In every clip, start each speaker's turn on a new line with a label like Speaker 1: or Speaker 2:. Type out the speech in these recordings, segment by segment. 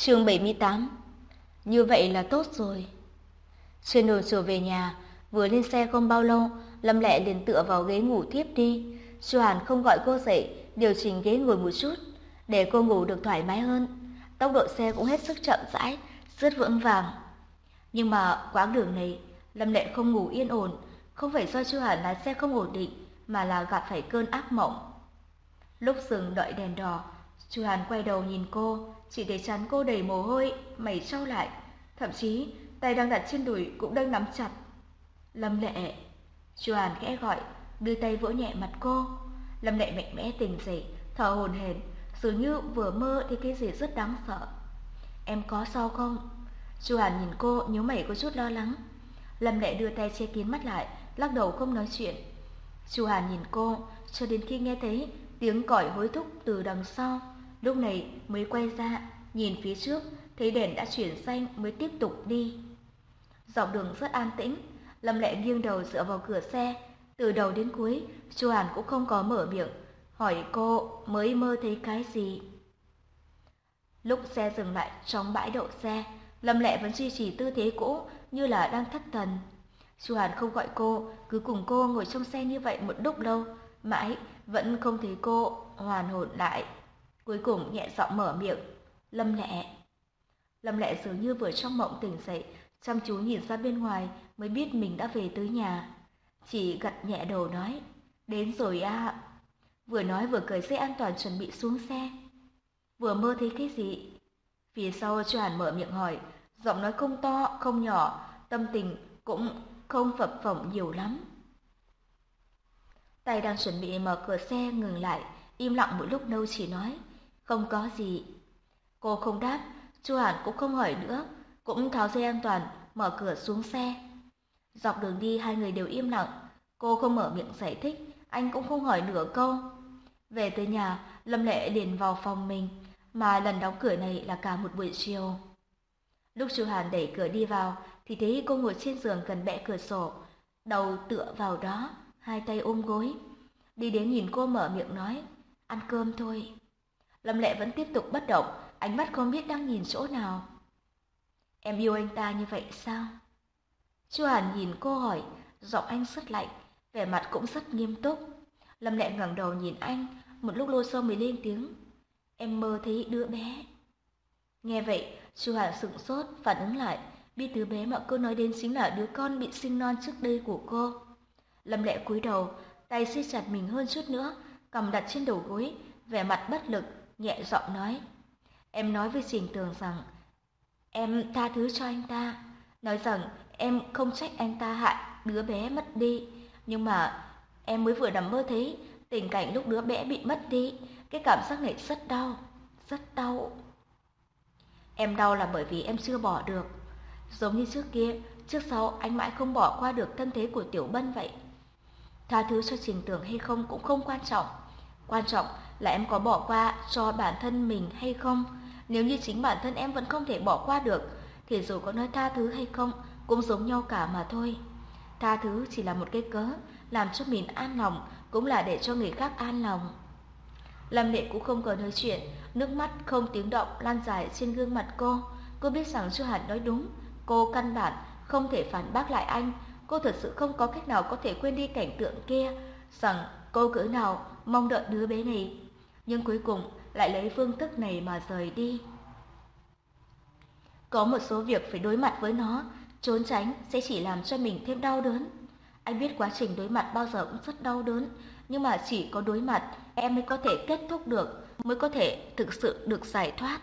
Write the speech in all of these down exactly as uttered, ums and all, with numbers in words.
Speaker 1: Chương bảy mươi tám. Như vậy là tốt rồi. Trên đường trở về nhà, vừa lên xe không bao lâu, Lâm Lệ liền tựa vào ghế ngủ thiếp đi. Chu Hàn không gọi cô dậy, điều chỉnh ghế ngồi một chút, để cô ngủ được thoải mái hơn. Tốc độ xe cũng hết sức chậm rãi, rất vững vàng. Nhưng mà quãng đường này, Lâm Lệ không ngủ yên ổn, không phải do Chu Hàn lái xe không ổn định, mà là gặp phải cơn ác mộng. Lúc dừng đợi đèn đỏ, Chu Hàn quay đầu nhìn cô, chỉ thấy trán cô đầy mồ hôi, mày trao lại, thậm chí tay đang đặt trên đùi cũng đang nắm chặt. Lâm Lệ. Chu Hàn khẽ gọi, đưa tay vỗ nhẹ mặt cô. Lâm Lệ mạnh mẽ tỉnh dậy, thở hổn hển, dường như vừa mơ thấy cái gì rất đáng sợ. Em có sao không? Chu Hàn nhìn cô, nhíu mày có chút lo lắng. Lâm Lệ đưa tay che kín mắt lại, lắc đầu không nói chuyện. Chu Hàn nhìn cô cho đến khi nghe thấy tiếng còi hối thúc từ đằng sau, lúc này mới quay ra, nhìn phía trước, thấy đèn đã chuyển xanh mới tiếp tục đi. Dọc đường rất an tĩnh, Lâm Lệ nghiêng đầu dựa vào cửa xe, từ đầu đến cuối Chu Hàn cũng không có mở miệng, hỏi cô mới mơ thấy cái gì. Lúc xe dừng lại trong bãi đậu xe, Lâm Lệ vẫn duy trì tư thế cũ như là đang thất thần. Chu Hàn không gọi cô, cứ cùng cô ngồi trong xe như vậy một lúc lâu, mãi vẫn không thấy cô hoàn hồn lại. Cuối cùng nhẹ giọng mở miệng, Lâm Lệ. Lâm Lệ dường như vừa trong mộng tỉnh dậy, chăm chú nhìn ra bên ngoài mới biết mình đã về tới nhà. Chỉ gật nhẹ đầu nói, đến rồi à. Vừa nói vừa cởi dây an toàn chuẩn bị xuống xe. Vừa mơ thấy cái gì? Phía sau Chu Hàn mở miệng hỏi, giọng nói không to, không nhỏ, tâm tình cũng không phập phồng nhiều lắm. Tay đang chuẩn bị mở cửa xe ngừng lại, im lặng một lúc lâu chỉ nói, không có gì. Cô không đáp, Chu Hàn cũng không hỏi nữa, cũng tháo dây an toàn, mở cửa xuống xe. Dọc đường đi hai người đều im lặng, cô không mở miệng giải thích, anh cũng không hỏi nửa câu. Về tới nhà, Lâm Lệ liền vào phòng mình, mà lần đóng cửa này là cả một buổi chiều. Lúc Chu Hàn đẩy cửa đi vào, thì thấy cô ngồi trên giường gần bệ cửa sổ, đầu tựa vào đó, hai tay ôm gối. Đi đến nhìn cô mở miệng nói, ăn cơm thôi. Lâm Lệ vẫn tiếp tục bất động, ánh mắt không biết đang nhìn chỗ nào. Em yêu anh ta như vậy sao? Chu Hàn nhìn cô hỏi, giọng anh rất lạnh, vẻ mặt cũng rất nghiêm túc. Lâm Lệ ngẩng đầu nhìn anh, một lúc lâu sau mới lên tiếng, em mơ thấy đứa bé. Nghe vậy, Chu Hàn sững sốt, phản ứng lại, biết đứa bé mà cô nói đến chính là đứa con bị sinh non trước đây của cô. Lâm Lệ cúi đầu, tay siết chặt mình hơn chút nữa, cằm đặt trên đầu gối, vẻ mặt bất lực, nhẹ giọng nói, em nói với Trình Tường rằng em tha thứ cho anh ta, nói rằng em không trách anh ta hại đứa bé mất đi, nhưng mà em mới vừa nằm mơ thấy tình cảnh lúc đứa bé bị mất đi, cái cảm giác này rất đau, rất đau. Em đau là bởi vì em chưa bỏ được, giống như trước kia, trước sau anh mãi không bỏ qua được thân thế của Tiểu Bân vậy. Tha thứ cho Trình Tường hay không cũng không quan trọng, quan trọng là em có bỏ qua cho bản thân mình hay không. Nếu như chính bản thân em vẫn không thể bỏ qua được, thì dù có nói tha thứ hay không cũng giống nhau cả mà thôi. Tha thứ chỉ là một cái cớ làm cho mình an lòng, cũng là để cho người khác an lòng. Lâm Lệ cũng không còn nói chuyện, nước mắt không tiếng động lan dài trên gương mặt cô. Cô biết rằng Chu Hàn nói đúng, cô căn bản không thể phản bác lại anh. Cô thật sự không có cách nào có thể quên đi cảnh tượng kia, rằng cô cỡ nào mong đợi đứa bé này, nhưng cuối cùng lại lấy phương thức này mà rời đi. Có một số việc phải đối mặt với nó, trốn tránh sẽ chỉ làm cho mình thêm đau đớn. Anh biết quá trình đối mặt bao giờ cũng rất đau đớn, nhưng mà chỉ có đối mặt em mới có thể kết thúc được, mới có thể thực sự được giải thoát.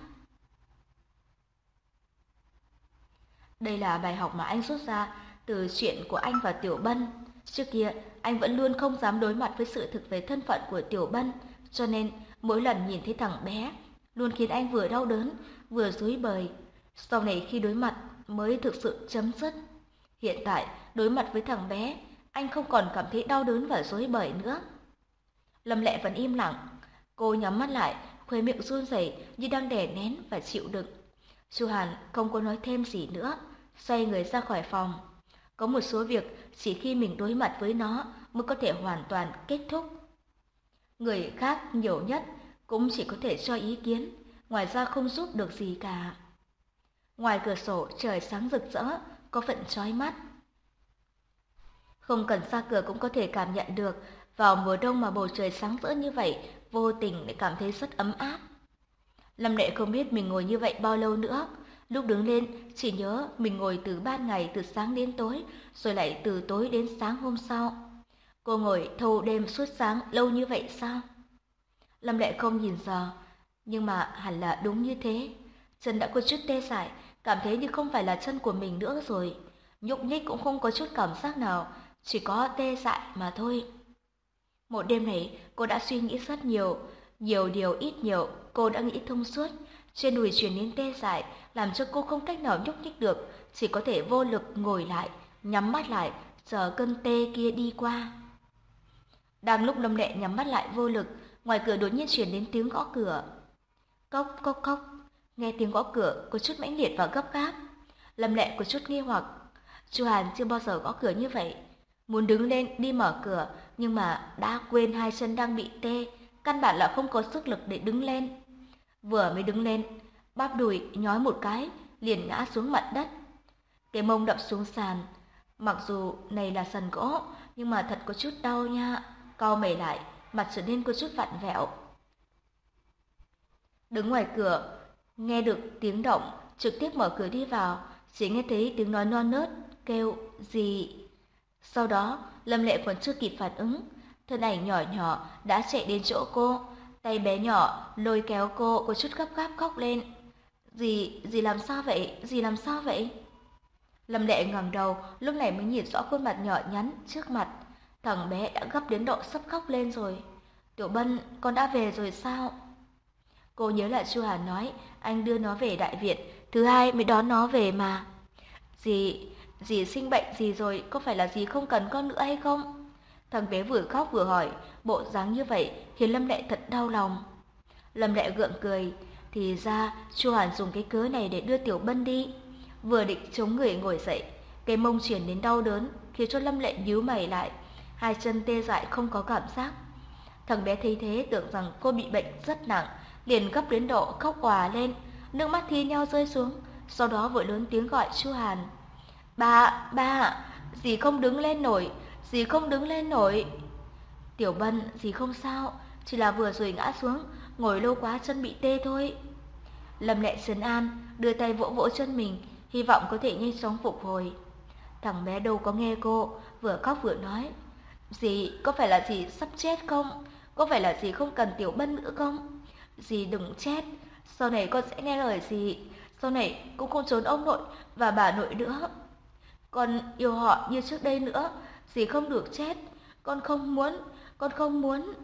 Speaker 1: Đây là bài học mà anh rút ra từ chuyện của anh và Tiểu Bân. Trước kia, anh vẫn luôn không dám đối mặt với sự thực về thân phận của Tiểu Bân, cho nên mỗi lần nhìn thấy thằng bé, luôn khiến anh vừa đau đớn, vừa rối bời. Sau này khi đối mặt mới thực sự chấm dứt. Hiện tại, đối mặt với thằng bé, anh không còn cảm thấy đau đớn và rối bời nữa. Lâm Lệ vẫn im lặng. Cô nhắm mắt lại, khóe miệng run rẩy như đang đè nén và chịu đựng. Chu Hàn không có nói thêm gì nữa, xoay người ra khỏi phòng. Có một số việc chỉ khi mình đối mặt với nó mới có thể hoàn toàn kết thúc. Người khác nhiều nhất cũng chỉ có thể cho ý kiến, ngoài ra không giúp được gì cả. Ngoài cửa sổ trời sáng rực rỡ, có phần chói mắt. Không cần ra cửa cũng có thể cảm nhận được, vào mùa đông mà bầu trời sáng rỡ như vậy, vô tình lại cảm thấy rất ấm áp. Lâm Lệ không biết mình ngồi như vậy bao lâu nữa. Lúc đứng lên, chỉ nhớ mình ngồi từ ban ngày từ sáng đến tối, rồi lại từ tối đến sáng hôm sau. Cô ngồi thâu đêm suốt sáng lâu như vậy sao? Lâm Lệ không nhìn giờ, nhưng mà hẳn là đúng như thế. Chân đã có chút tê dại, cảm thấy như không phải là chân của mình nữa rồi. Nhúc nhích cũng không có chút cảm giác nào, chỉ có tê dại mà thôi. Một đêm này, cô đã suy nghĩ rất nhiều, nhiều điều ít nhiều, cô đã nghĩ thông suốt. Trên đùi truyền đến tê dại, làm cho cô không cách nào nhúc nhích được, chỉ có thể vô lực ngồi lại, nhắm mắt lại, chờ cơn tê kia đi qua. Đang lúc Lâm Lệ nhắm mắt lại vô lực, ngoài cửa đột nhiên truyền đến tiếng gõ cửa. Cốc cốc cốc, nghe tiếng gõ cửa có chút mãnh liệt và gấp gáp. Lâm Lệ có chút nghi hoặc, Chu Hàn chưa bao giờ gõ cửa như vậy. Muốn đứng lên đi mở cửa, nhưng mà đã quên hai chân đang bị tê, căn bản là không có sức lực để đứng lên. Vừa mới đứng lên, bắp đùi nhói một cái, liền ngã xuống mặt đất. Cái mông đập xuống sàn. Mặc dù này là sàn gỗ, nhưng mà thật có chút đau nha. Cau mày lại, mặt trở nên có chút vặn vẹo. Đứng ngoài cửa, nghe được tiếng động, trực tiếp mở cửa đi vào, chỉ nghe thấy tiếng nói non nớt, kêu gì. Sau đó, Lâm Lệ còn chưa kịp phản ứng, thân ảnh nhỏ nhỏ đã chạy đến chỗ cô, tay bé nhỏ lôi kéo cô có chút gấp gáp khóc lên. Dì, dì làm sao vậy, dì làm sao vậy? Lâm Lệ ngẩng đầu, lúc này mới nhìn rõ khuôn mặt nhỏ nhắn trước mặt. Thằng bé đã gấp đến độ sắp khóc lên rồi. Tiểu Bân, con đã về rồi sao? Cô nhớ lại Chu Hàn nói, anh đưa nó về đại viện, thứ hai mới đón nó về mà. Dì, dì sinh bệnh gì rồi, có phải là dì không cần con nữa hay không? Thằng bé vừa khóc vừa hỏi, bộ dáng như vậy khiến Lâm Lệ thật đau lòng. Lâm Lệ gượng cười, thì ra Chu Hàn dùng cái cớ này để đưa Tiểu Bân đi. Vừa định chống người ngồi dậy, cái mông chuyển đến đau đớn, khiến cho Lâm Lệ nhíu mày lại, hai chân tê dại không có cảm giác. Thằng bé thấy thế tưởng rằng cô bị bệnh rất nặng, liền gấp đến độ khóc òa lên, nước mắt thi nhau rơi xuống, sau đó vội lớn tiếng gọi Chu Hàn. Ba, ba, dì không đứng lên nổi, dì không đứng lên nổi. Tiểu Bân, dì không sao, chỉ là vừa rồi ngã xuống, ngồi lâu quá chân bị tê thôi. Lâm Lệ trấn an, đưa tay vỗ vỗ chân mình, hy vọng có thể nhanh chóng phục hồi. Thằng bé đâu có nghe cô, vừa khóc vừa nói. Dì, có phải là dì sắp chết không? Có phải là dì không cần Tiểu Bân nữa không? Dì đừng chết, sau này con sẽ nghe lời dì, sau này cũng không trốn ông nội và bà nội nữa. Con yêu họ như trước đây nữa, dì không được chết, con không muốn, con không muốn.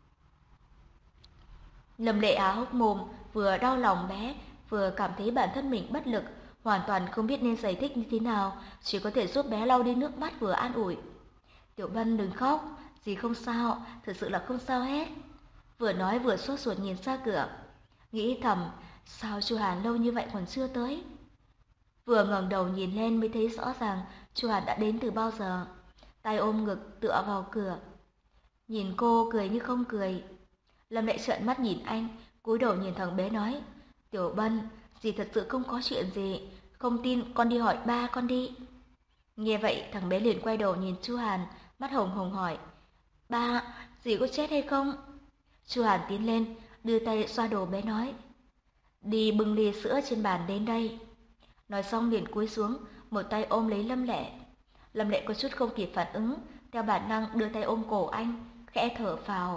Speaker 1: Lâm Lệ há hốc mồm, vừa đau lòng bé, vừa cảm thấy bản thân mình bất lực, hoàn toàn không biết nên giải thích như thế nào, chỉ có thể giúp bé lau đi nước mắt vừa an ủi. Tiểu Bân đừng khóc, dì không sao, thật sự là không sao hết. Vừa nói vừa sốt ruột nhìn ra cửa, nghĩ thầm, sao Chu Hàn lâu như vậy còn chưa tới. Vừa ngẩng đầu nhìn lên mới thấy rõ ràng Chu Hàn đã đến từ bao giờ, tay ôm ngực tựa vào cửa. Nhìn cô cười như không cười. Lâm Lệ trợn mắt nhìn anh, cúi đầu nhìn thằng bé nói, Tiểu Bân, dì thật sự không có chuyện gì, không tin con đi hỏi ba con đi. Nghe vậy thằng bé liền quay đầu nhìn Chu Hàn, mắt hồng hồng hỏi, ba, dì có chết hay không? Chu Hàn tiến lên, đưa tay xoa đầu bé nói, đi bưng ly sữa trên bàn đến đây. Nói xong liền cúi xuống, một tay ôm lấy Lâm Lệ. Lâm Lệ có chút không kịp phản ứng, theo bản năng đưa tay ôm cổ anh, khẽ thở phào.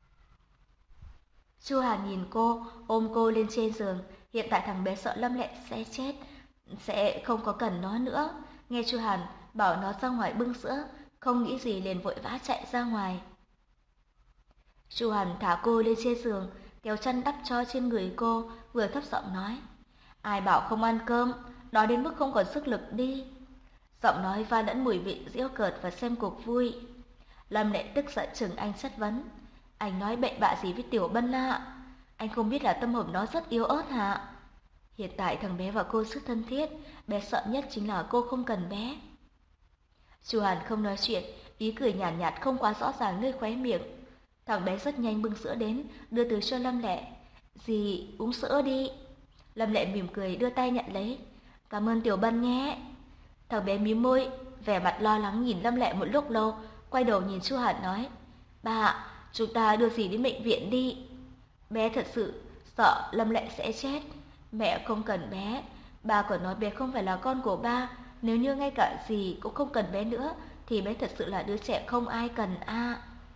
Speaker 1: Chu Hàn nhìn cô, ôm cô lên trên giường, hiện tại thằng bé sợ Lâm Lệ sẽ chết, sẽ không có cần nó nữa. Nghe Chu Hàn bảo nó ra ngoài bưng sữa, không nghĩ gì liền vội vã chạy ra ngoài. Chu Hàn thả cô lên trên giường, kéo chăn đắp cho trên người cô, vừa thấp giọng nói, ai bảo không ăn cơm, nói đến mức không còn sức lực đi. Giọng nói pha lẫn mùi vị giễu cợt và xem cuộc vui. Lâm Lệ tức giận chừng anh chất vấn, anh nói bậy bạ gì với Tiểu Bân ạ? Anh không biết là tâm hồn nó rất yếu ớt hả? Hiện tại thằng bé và cô rất thân thiết, bé sợ nhất chính là cô không cần bé. Chu Hàn không nói chuyện, ý cười nhàn nhạt, nhạt không quá rõ ràng nơi khóe miệng. Thằng bé rất nhanh bưng sữa đến, đưa từ cho Lâm Lệ. Dì uống sữa đi. Lâm Lệ mỉm cười đưa tay nhận lấy. Cảm ơn Tiểu Bân nhé. Thằng bé mím môi, vẻ mặt lo lắng nhìn Lâm Lệ một lúc lâu, quay đầu nhìn Chu Hàn nói, ba, chúng ta đưa dì đến bệnh viện đi. Bé thật sự sợ Lâm Lệ sẽ chết. Mẹ không cần bé, ba còn nói bé không phải là con của ba. Nếu như ngay cả dì cũng không cần bé nữa, thì bé thật sự là đứa trẻ không ai cần a. À.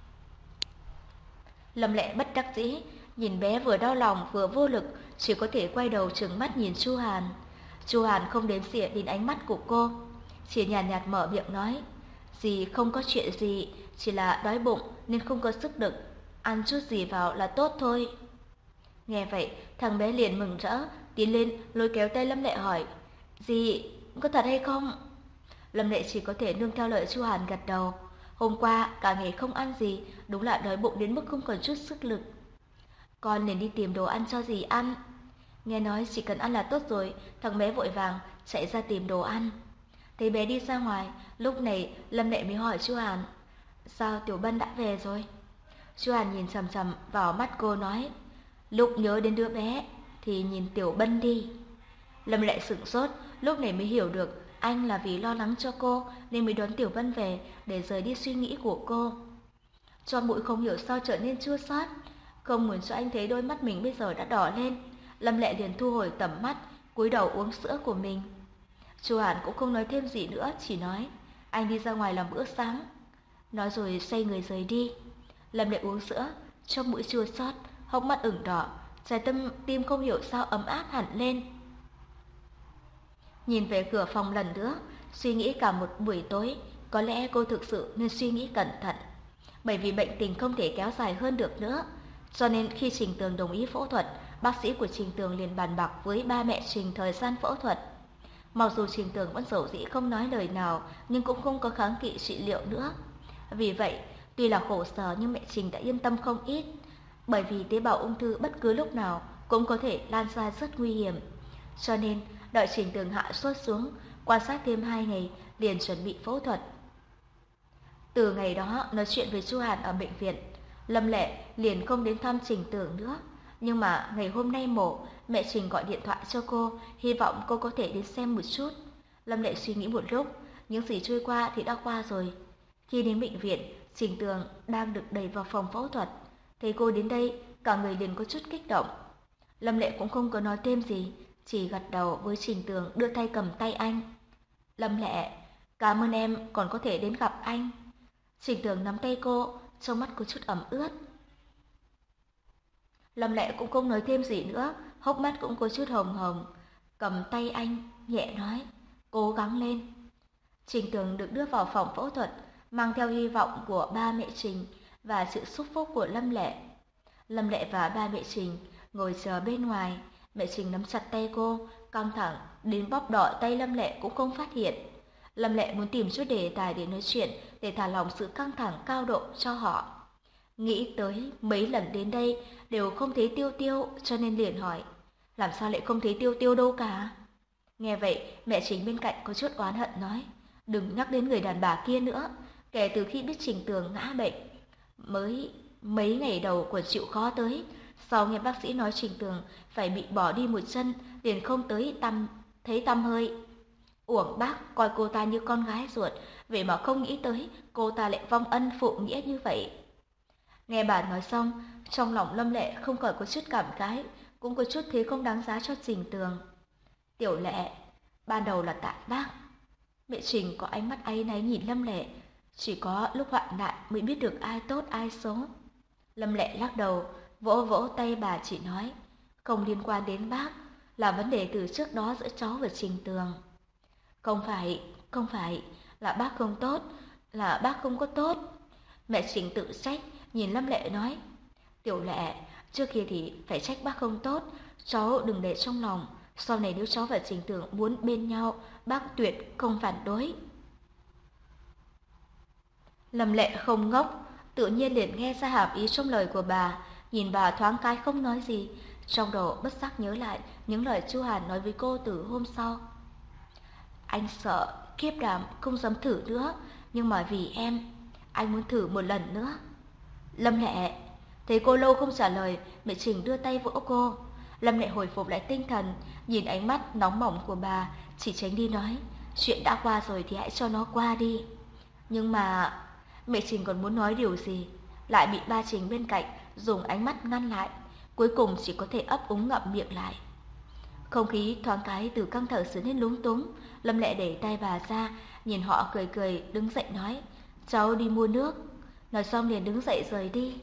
Speaker 1: Lâm Lệ bất đắc dĩ, nhìn bé vừa đau lòng vừa vô lực, chỉ có thể quay đầu trừng mắt nhìn Chu Hàn. Chu Hàn không đếm xỉa đến ánh mắt của cô, chỉ nhàn nhạt, nhạt mở miệng nói, dì không có chuyện gì, chỉ là đói bụng nên không có sức lực, ăn chút gì vào là tốt thôi. Nghe vậy, thằng bé liền mừng rỡ, tiến lên lôi kéo tay Lâm Lệ hỏi, dì, có thật hay không? Lâm Lệ chỉ có thể nương theo lời Chu Hàn gật đầu. Hôm qua cả ngày không ăn gì, đúng là đói bụng đến mức không còn chút sức lực. Con liền đi tìm đồ ăn cho dì ăn. Nghe nói chỉ cần ăn là tốt rồi, thằng bé vội vàng chạy ra tìm đồ ăn. Thấy bé đi ra ngoài, lúc này Lâm Lệ mới hỏi Chu Hàn, sao Tiểu Bân đã về rồi? Chu Hàn nhìn chằm chằm vào mắt cô nói, lúc nhớ đến đứa bé thì nhìn Tiểu Bân đi. Lâm Lệ sửng sốt, lúc này mới hiểu được anh là vì lo lắng cho cô nên mới đón Tiểu Bân về để rời đi suy nghĩ của cô. Cho mũi không hiểu sao trở nên chua xót, không muốn cho anh thấy đôi mắt mình bây giờ đã đỏ lên. Lâm Lệ liền thu hồi tầm mắt, cúi đầu uống sữa của mình. Chu Hàn cũng không nói thêm gì nữa, chỉ nói, anh đi ra ngoài làm bữa sáng. Nói rồi xoay người rời đi. Lâm Lệ uống sữa, trong mũi chua xót, hốc mắt ửng đỏ, trái tâm tim không hiểu sao ấm áp hẳn lên. Nhìn về cửa phòng lần nữa, suy nghĩ cả một buổi tối, có lẽ cô thực sự nên suy nghĩ cẩn thận. Bởi vì bệnh tình không thể kéo dài hơn được nữa, cho nên khi Trình Tường đồng ý phẫu thuật, bác sĩ của Trình Tường liền bàn bạc với ba mẹ Trình thời gian phẫu thuật. Mặc dù Trình Tường vẫn dầu dĩ không nói lời nào, nhưng cũng không có kháng kỵ trị liệu nữa. Vì vậy, tuy là khổ sở nhưng mẹ Trình đã yên tâm không ít, bởi vì tế bào ung thư bất cứ lúc nào cũng có thể lan ra rất nguy hiểm. Cho nên, đợi Trình Tường hạ sốt xuống, quan sát thêm hai ngày, liền chuẩn bị phẫu thuật. Từ ngày đó, nói chuyện với Chu Hàn ở bệnh viện, Lâm Lệ liền không đến thăm Trình Tường nữa. Nhưng mà ngày hôm nay mổ, mẹ Trình gọi điện thoại cho cô, hy vọng cô có thể đến xem một chút. Lâm Lệ suy nghĩ một lúc, những gì trôi qua thì đã qua rồi. Khi đến bệnh viện, Trình Tường đang được đẩy vào phòng phẫu thuật. Thấy cô đến đây, cả người liền có chút kích động. Lâm Lệ cũng không có nói thêm gì, chỉ gật đầu với Trình Tường, đưa tay cầm tay anh. Lâm Lệ, cảm ơn em còn có thể đến gặp anh. Trình Tường nắm tay cô, trong mắt có chút ẩm ướt. Lâm Lệ cũng không nói thêm gì nữa, hốc mắt cũng có chút hồng hồng, cầm tay anh, nhẹ nói, cố gắng lên. Trình Tường được đưa vào phòng phẫu thuật, mang theo hy vọng của ba mẹ Trình và sự xúc phúc của Lâm Lệ. Lâm Lệ và ba mẹ Trình ngồi chờ bên ngoài, mẹ Trình nắm chặt tay cô, căng thẳng, đến bóp đỏ tay Lâm Lệ cũng không phát hiện. Lâm Lệ muốn tìm chút đề tài để nói chuyện, để thả lỏng sự căng thẳng cao độ cho họ. Nghĩ tới mấy lần đến đây đều không thấy Tiêu Tiêu, cho nên liền hỏi, làm sao lại không thấy Tiêu Tiêu đâu cả? Nghe vậy, mẹ Trình bên cạnh có chút oán hận nói, đừng nhắc đến người đàn bà kia nữa. Kể từ khi biết Trình Tường ngã bệnh, mới mấy ngày đầu còn chịu khó tới, sau nghe bác sĩ nói Trình Tường phải bị bỏ đi một chân, liền không tới tăm thấy tăm hơi. Uổng bác coi cô ta như con gái ruột, vậy mà không nghĩ tới cô ta lại vong ân phụ nghĩa như vậy. Nghe bà nói xong, trong lòng Lâm Lệ không khỏi có chút cảm khái, cũng có chút thấy không đáng giá cho Trình Tường. Tiểu Lệ, ban đầu là tại bác. Mẹ Trình có ánh mắt áy náy nhìn Lâm Lệ, chỉ có lúc hoạn nạn mới biết được ai tốt ai xấu. Lâm Lệ lắc đầu, vỗ vỗ tay bà chỉ nói, không liên quan đến bác, là vấn đề từ trước đó giữa cháu và Trình Tường. Không phải, không phải, là bác không tốt, là bác không có tốt. Mẹ Trình tự trách, nhìn Lâm Lệ nói, Tiểu Lệ, trước kia thì phải trách bác không tốt, cháu đừng để trong lòng, sau này nếu cháu và Trình Tường muốn bên nhau, bác tuyệt không phản đối. Lâm Lệ không ngốc, tự nhiên liền nghe ra hàm ý trong lời của bà, nhìn bà thoáng cái không nói gì, trong đầu bất giác nhớ lại những lời Chu Hàn nói với cô từ hôm sau. Anh sợ kiếp đàm không dám thử nữa, nhưng mà vì em, anh muốn thử một lần nữa. Lâm Lệ, thấy cô lâu không trả lời, mẹ Trình đưa tay vỗ cô. Lâm Lệ hồi phục lại tinh thần, nhìn ánh mắt nóng bỏng của bà, chỉ tránh đi nói, chuyện đã qua rồi thì hãy cho nó qua đi. Nhưng mà mẹ Trình còn muốn nói điều gì, lại bị ba Trình bên cạnh dùng ánh mắt ngăn lại, cuối cùng chỉ có thể ấp úng ngậm miệng lại. Không khí thoáng cái từ căng thẳng trở nên lúng túng, Lâm Lệ để tay bà ra, nhìn họ cười cười đứng dậy nói, cháu đi mua nước. Nói xong liền đứng dậy rời đi.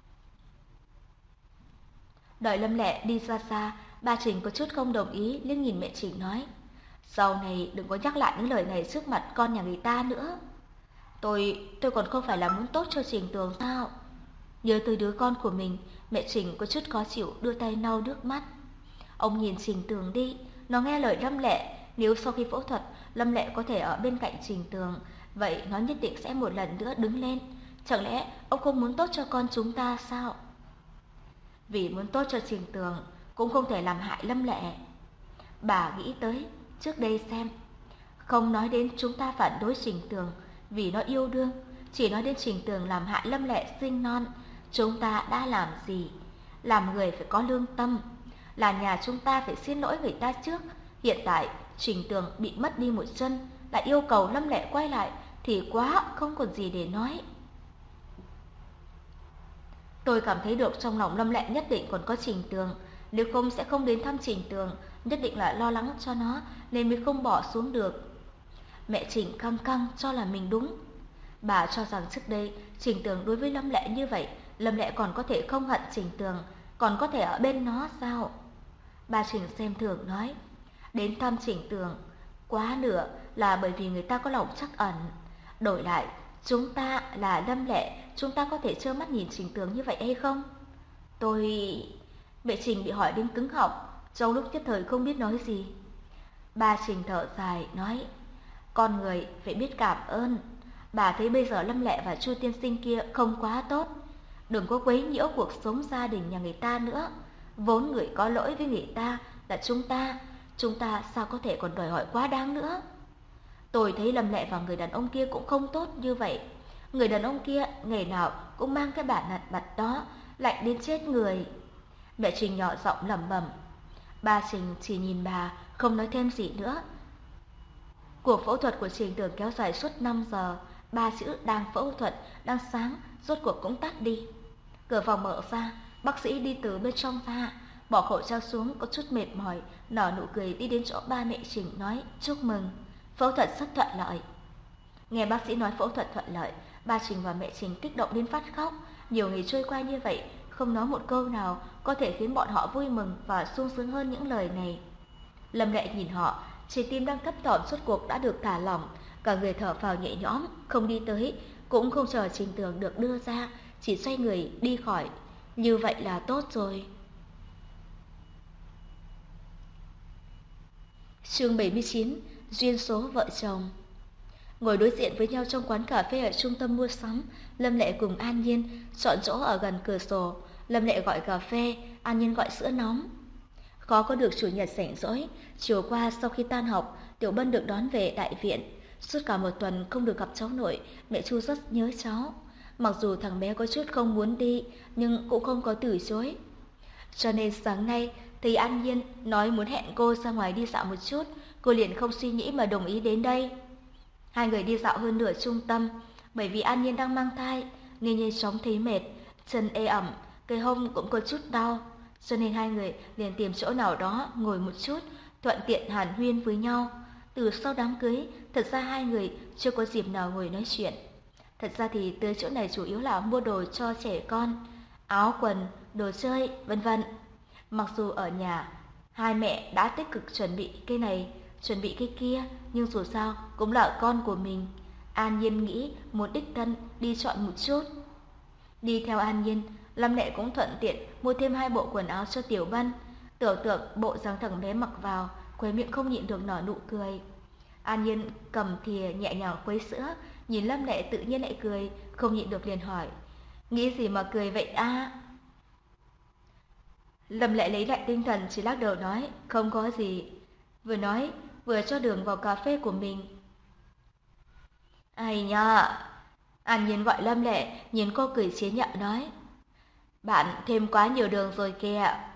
Speaker 1: Đợi Lâm Lệ đi ra xa, ba Trình có chút không đồng ý, liếc nhìn mẹ Trình nói, sau này đừng có nhắc lại những lời này trước mặt con nhà người ta nữa. Tôi, tôi còn không phải là muốn tốt cho Trình Tường sao? Nhớ tới đứa con của mình, mẹ Trình có chút khó chịu đưa tay lau nước mắt. Ông nhìn Trình Tường đi, nó nghe lời Lâm Lệ, nếu sau khi phẫu thuật Lâm Lệ có thể ở bên cạnh Trình Tường, vậy nó nhất định sẽ một lần nữa đứng lên. Chẳng lẽ ông không muốn tốt cho con chúng ta sao? Vì muốn tốt cho Trình Tường, cũng không thể làm hại Lâm Lệ. Bà nghĩ tới, trước đây xem, không nói đến chúng ta phản đối Trình Tường vì nó yêu đương, chỉ nói đến Trình Tường làm hại Lâm Lệ sinh non, chúng ta đã làm gì? Làm người phải có lương tâm, là nhà chúng ta phải xin lỗi người ta trước. Hiện tại Trình Tường bị mất đi một chân, lại yêu cầu Lâm Lệ quay lại thì quá không còn gì để nói. Tôi cảm thấy được trong lòng Lâm Lệ nhất định còn có Trình Tường, nếu không sẽ không đến thăm Trình Tường, nhất định là lo lắng cho nó nên mới không bỏ xuống được. Mẹ Trình căng căng cho là mình đúng. Bà cho rằng trước đây Trình Tường đối với Lâm Lệ như vậy, Lâm Lệ còn có thể không hận Trình Tường, còn có thể ở bên nó sao? Bà Trình xem thường nói, đến thăm Trình Tường quá nửa là bởi vì người ta có lòng trắc ẩn. Đổi lại, chúng ta là Lâm Lệ, chúng ta có thể trơ mắt nhìn Trình Tường như vậy hay không? Tôi... Mẹ Trình bị hỏi đến cứng họng, trong lúc nhất thời không biết nói gì. Bà Trình thở dài nói, con người phải biết cảm ơn. Bà thấy bây giờ Lâm Lệ và Chu tiên sinh kia không quá tốt, đừng có quấy nhiễu cuộc sống gia đình nhà người ta nữa. Vốn người có lỗi với người ta là chúng ta, chúng ta sao có thể còn đòi hỏi quá đáng nữa. Tôi thấy Lâm Lệ và người đàn ông kia cũng không tốt như vậy. Người đàn ông kia ngày nào cũng mang cái bản nạt bặt đó, lạnh đến chết người. Mẹ Trình nhỏ giọng lẩm bẩm. Ba Trình chỉ nhìn bà, không nói thêm gì nữa. Cuộc phẫu thuật của Trình Tường kéo dài suốt năm giờ, ba chữ đang phẫu thuật, đang sáng, rốt cuộc cũng tắt đi. Cửa phòng mở ra, bác sĩ đi từ bên trong ra, bỏ khẩu trang xuống có chút mệt mỏi, nở nụ cười đi đến chỗ ba mẹ Trình nói, chúc mừng, phẫu thuật rất thuận lợi. Nghe bác sĩ nói phẫu thuật thuận lợi, ba Trình và mẹ Trình kích động đến phát khóc. Nhiều ngày trôi qua như vậy, không nói một câu nào có thể khiến bọn họ vui mừng và sung sướng hơn những lời này. Lâm Lệ nhìn họ, trái tim đang thấp thỏm suốt cuộc đã được thả lỏng, cả người thở phào nhẹ nhõm, không đi tới, cũng không chờ Trình Tường được đưa ra, chỉ xoay người đi khỏi. Như vậy là tốt rồi. Chương bảy mươi chín, duyên số vợ chồng. Ngồi đối diện với nhau trong quán cà phê ở trung tâm mua sắm, Lâm Lệ cùng An Nhiên chọn chỗ ở gần cửa sổ. Lâm Lệ gọi cà phê, An Nhiên gọi sữa nóng. Khó có được chủ nhật rảnh rỗi, chiều qua sau khi tan học, Tiểu Bân được đón về đại viện. Suốt cả một tuần không được gặp cháu nội, mẹ Chu rất nhớ cháu. Mặc dù thằng bé có chút không muốn đi, nhưng cũng không có từ chối. Cho nên sáng nay, thấy An Nhiên nói muốn hẹn cô ra ngoài đi dạo một chút, cô liền không suy nghĩ mà đồng ý đến đây. Hai người đi dạo hơn nửa trung tâm, bởi vì An Nhiên đang mang thai, nên nhanh chóng thấy mệt, chân ê ẩm, cái hông cũng có chút đau. Cho nên hai người liền tìm chỗ nào đó ngồi một chút, thuận tiện hàn huyên với nhau. Từ sau đám cưới, thật ra hai người chưa có dịp nào ngồi nói chuyện. Thật ra thì tới chỗ này chủ yếu là mua đồ cho trẻ con, áo quần, đồ chơi, vân vân. Mặc dù ở nhà, hai mẹ đã tích cực chuẩn bị cái này, chuẩn bị cái kia, nhưng dù sao cũng là con của mình. An Nhiên nghĩ muốn đích thân đi chọn một chút. Đi theo An Nhiên, Lâm Lệ cũng thuận tiện mua thêm hai bộ quần áo cho Tiểu Bân. Tưởng tượng bộ dáng thằng bé mặc vào, khóe miệng không nhịn được nở nụ cười. An Nhiên cầm thìa nhẹ nhàng khuấy sữa, nhìn Lâm Lệ tự nhiên lại cười, không nhịn được liền hỏi, nghĩ gì mà cười vậy a? Lâm Lệ lấy lại tinh thần chỉ lắc đầu nói, không có gì. Vừa nói, vừa cho đường vào cà phê của mình. Ai nha, An Nhiên gọi Lâm Lệ, nhìn cô cười chế nhạo nói, bạn thêm quá nhiều đường rồi kìa.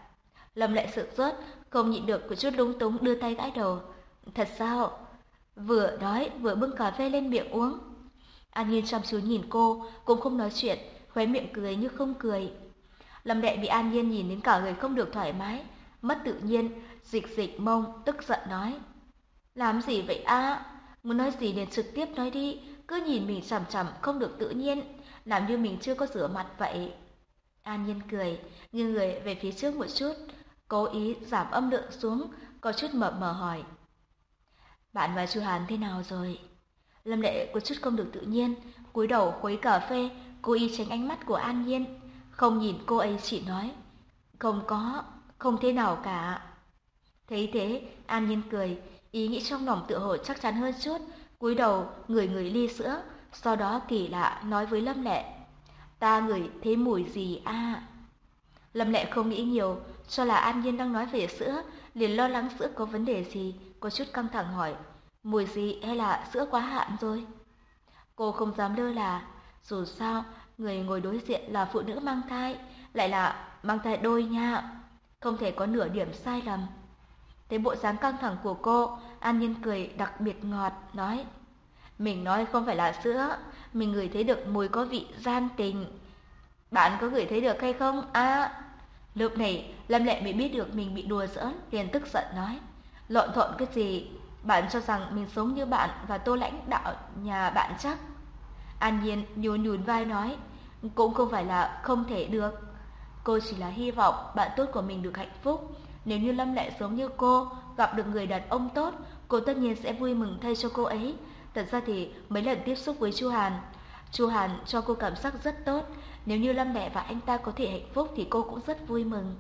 Speaker 1: Lâm Lệ sửng sốt, không nhịn được có chút lúng túng đưa tay gãi đầu. Thật sao? Vừa nói vừa bưng cà phê lên miệng uống. An Nhiên chăm chú nhìn cô, cũng không nói chuyện, khóe miệng cười như không cười. Lâm Lệ bị An Nhiên nhìn đến cả người không được thoải mái, mất tự nhiên, dịch dịch mông, tức giận nói. Làm gì vậy a? Muốn nói gì liền trực tiếp nói đi, cứ nhìn mình chằm chằm không được tự nhiên, làm như mình chưa có rửa mặt vậy. An Nhiên cười, nghiêng người về phía trước một chút, cố ý giảm âm lượng xuống, có chút mờ mờ hỏi. Bạn và Chu Hàn thế nào rồi? Lâm Lệ có chút không được tự nhiên, cúi đầu khuấy cà phê, cố ý tránh ánh mắt của An Nhiên, không nhìn cô ấy chỉ nói. Không có, không thế nào cả. Thấy thế, An Nhiên cười, ý nghĩ trong lòng tựa hồ chắc chắn hơn chút, cúi đầu ngửi ngửi ly sữa, sau đó kỳ lạ nói với Lâm Lệ. Ta ngửi thấy mùi gì a? Lâm Lệ không nghĩ nhiều, cho là An Nhiên đang nói về sữa, liền lo lắng sữa có vấn đề gì, có chút căng thẳng hỏi. Mùi gì hay là sữa quá hạn rồi? Cô không dám lơ là, dù sao, người ngồi đối diện là phụ nữ mang thai, lại là mang thai đôi nha, không thể có nửa điểm sai lầm. Thấy bộ dáng căng thẳng của cô, An Nhiên cười đặc biệt ngọt, nói. Mình nói không phải là sữa, mình ngửi thấy được mùi có vị gian tình. Bạn có ngửi thấy được hay không? À, lúc này Lâm Lệ mới biết được mình bị đùa giỡn, liền tức giận nói. Lộn thộn cái gì? Bạn cho rằng mình sống như bạn và Tô lãnh đạo nhà bạn chắc? An Nhiên nhún nhún vai nói. Cũng không phải là không thể được. Cô chỉ là hy vọng bạn tốt của mình được hạnh phúc. Nếu như Lâm Lệ giống như cô, gặp được người đàn ông tốt, cô tất nhiên sẽ vui mừng thay cho cô ấy. Thật ra thì mấy lần tiếp xúc với Chu Hàn, Chu Hàn cho cô cảm giác rất tốt. Nếu như Lâm Lệ và anh ta có thể hạnh phúc thì cô cũng rất vui mừng.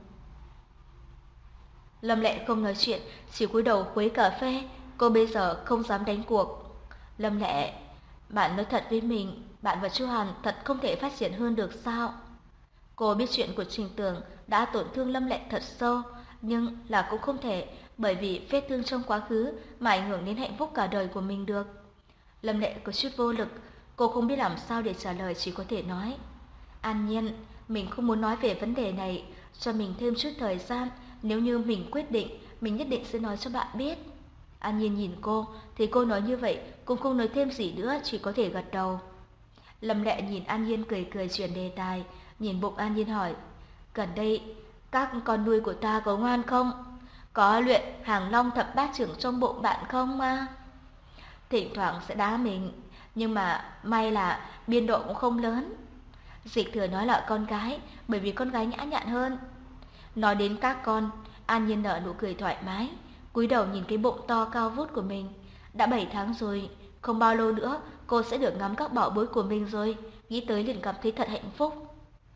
Speaker 1: Lâm Lệ không nói chuyện, chỉ cúi đầu khuấy cà phê. Cô bây giờ không dám đánh cuộc. Lâm Lệ, bạn nói thật với mình, bạn và Chu Hàn thật không thể phát triển hơn được sao? Cô biết chuyện của Trình Tường đã tổn thương Lâm Lệ thật sâu, nhưng là cũng không thể bởi vì vết thương trong quá khứ mà ảnh hưởng đến hạnh phúc cả đời của mình được. Lâm Lệ có chút vô lực, cô không biết làm sao để trả lời, chỉ có thể nói. An Nhiên, mình không muốn nói về vấn đề này, cho mình thêm chút thời gian, nếu như mình quyết định, mình nhất định sẽ nói cho bạn biết. An Nhiên nhìn cô, thì cô nói như vậy, cũng không nói thêm gì nữa, chỉ có thể gật đầu. Lâm Lệ nhìn An Nhiên cười cười chuyển đề tài, nhìn bụng An Nhiên hỏi. Gần đây, các con nuôi của ta có ngoan không? Có luyện hàng long thập bát trưởng trong bụng bạn không mà? Thỉnh thoảng sẽ đá mình, nhưng mà may là biên độ cũng không lớn. Dịch Thừa nói là con gái, bởi vì con gái nhã nhặn hơn. Nói đến các con, An Nhiên nở nụ cười thoải mái, cúi đầu nhìn cái bụng to cao vút của mình. Đã bảy tháng rồi, không bao lâu nữa cô sẽ được ngắm các bảo bối của mình rồi, nghĩ tới liền cảm thấy thật hạnh phúc.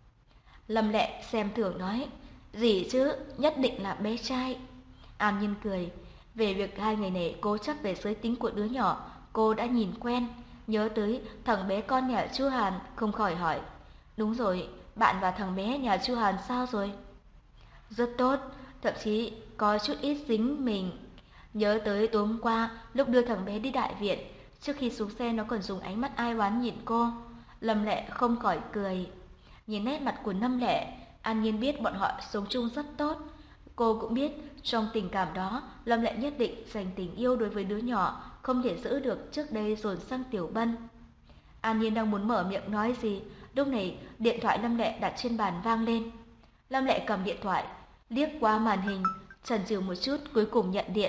Speaker 1: Lâm Lệ xem thường nói, gì chứ, nhất định là bé trai. An Nhiên cười, về việc hai người này cố chấp về giới tính của đứa nhỏ, cô đã nhìn quen, nhớ tới thằng bé con nhà Chu Hàn, không khỏi hỏi. Đúng rồi, bạn và thằng bé nhà Chu Hàn sao rồi? Rất tốt, thậm chí có chút ít dính mình. Nhớ tới tối hôm qua, lúc đưa thằng bé đi đại viện, trước khi xuống xe nó còn dùng ánh mắt ai oán nhìn cô. Lâm Lệ không khỏi cười. Nhìn nét mặt của Lâm Lệ, An Nhiên biết bọn họ sống chung rất tốt. Cô cũng biết trong tình cảm đó, Lâm Lệ nhất định dành tình yêu đối với đứa nhỏ, không thể giữ được trước đây dồn sang Tiểu Bân. An Nhiên đang muốn mở miệng nói gì, lúc này điện thoại Lâm Lệ đặt trên bàn vang lên. Lâm Lệ cầm điện thoại, liếc qua màn hình, chần chừ một chút cuối cùng nhận điện.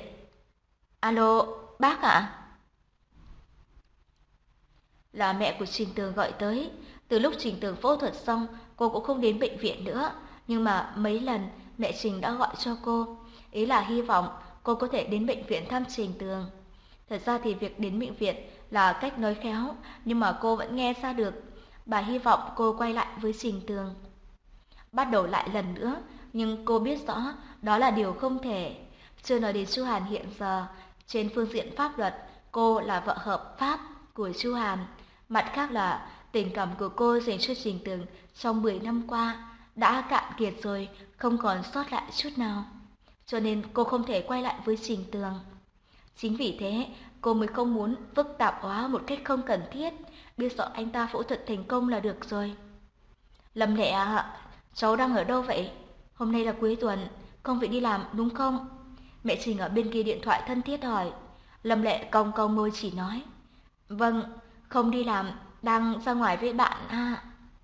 Speaker 1: Alo, bác ạ? Là mẹ của Trình Tường gọi tới. Từ lúc Trình Tường phẫu thuật xong, cô cũng không đến bệnh viện nữa. Nhưng mà mấy lần mẹ Trình đã gọi cho cô. Ý là hy vọng cô có thể đến bệnh viện thăm Trình Tường. Thật ra thì việc đến bệnh viện là cách nói khéo, nhưng mà cô vẫn nghe ra được. Bà hy vọng cô quay lại với Trình Tường. Bắt đầu lại lần nữa, nhưng cô biết rõ đó là điều không thể. Chưa nói đến Chu Hàn hiện giờ, trên phương diện pháp luật, cô là vợ hợp pháp của Chu Hàn. Mặt khác là tình cảm của cô dành cho Trình Tường trong mười năm qua đã cạn kiệt rồi, không còn sót lại chút nào. Cho nên cô không thể quay lại với Trình Tường. Chính vì thế, cô mới không muốn phức tạp hóa một cách không cần thiết, biết rõ anh ta phẫu thuật thành công là được rồi. Lâm Lệ ạ, cháu đang ở đâu vậy? Hôm nay là cuối tuần, không phải đi làm đúng không? Mẹ Trình ở bên kia điện thoại thân thiết hỏi. Lâm Lệ cong cong môi chỉ nói, vâng, không đi làm, đang ra ngoài với bạn à.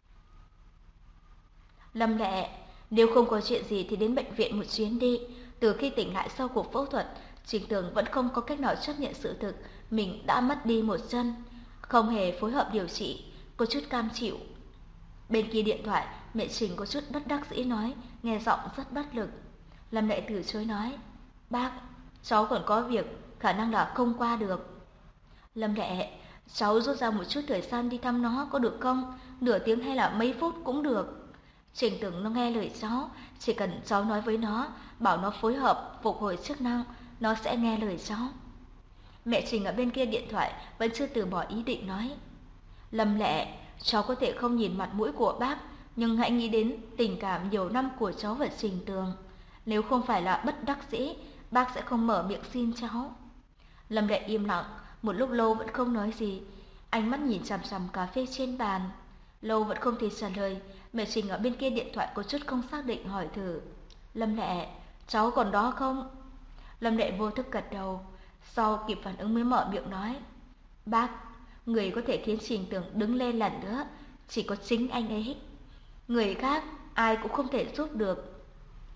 Speaker 1: Lâm Lệ, nếu không có chuyện gì thì đến bệnh viện một chuyến đi. Từ khi tỉnh lại sau cuộc phẫu thuật, Trình Tường vẫn không có cách nào chấp nhận sự thực mình đã mất đi một chân, không hề phối hợp điều trị, có chút cam chịu. Bên kia điện thoại, mẹ Trình có chút bất đắc dĩ nói, nghe giọng rất bất lực. Lâm Lệ từ chối nói, bác, cháu còn có việc, khả năng là không qua được. Lâm Lệ, cháu rút ra một chút thời gian đi thăm nó có được không? Nửa tiếng hay là mấy phút cũng được. Trình Tường nó nghe lời cháu, chỉ cần cháu nói với nó, bảo nó phối hợp, phục hồi chức năng, nó sẽ nghe lời cháu. Mẹ Trình ở bên kia điện thoại vẫn chưa từ bỏ ý định nói, Lâm Lệ, cháu có thể không nhìn mặt mũi của bác, nhưng hãy nghĩ đến tình cảm nhiều năm của cháu và Trình Tường. Nếu không phải là bất đắc dĩ, bác sẽ không mở miệng xin cháu. Lâm Lệ im lặng, một lúc lâu vẫn không nói gì, ánh mắt nhìn chằm chằm cà phê trên bàn. Lâu vẫn không thể trả lời, mẹ Trình ở bên kia điện thoại có chút không xác định hỏi thử, Lâm Lệ, cháu còn đó không? Lâm Lệ vô thức gật đầu, sau kịp phản ứng mới mở miệng nói, bác, người có thể khiến Trình Tường đứng lên lần nữa chỉ có chính anh ấy. Người khác ai cũng không thể giúp được.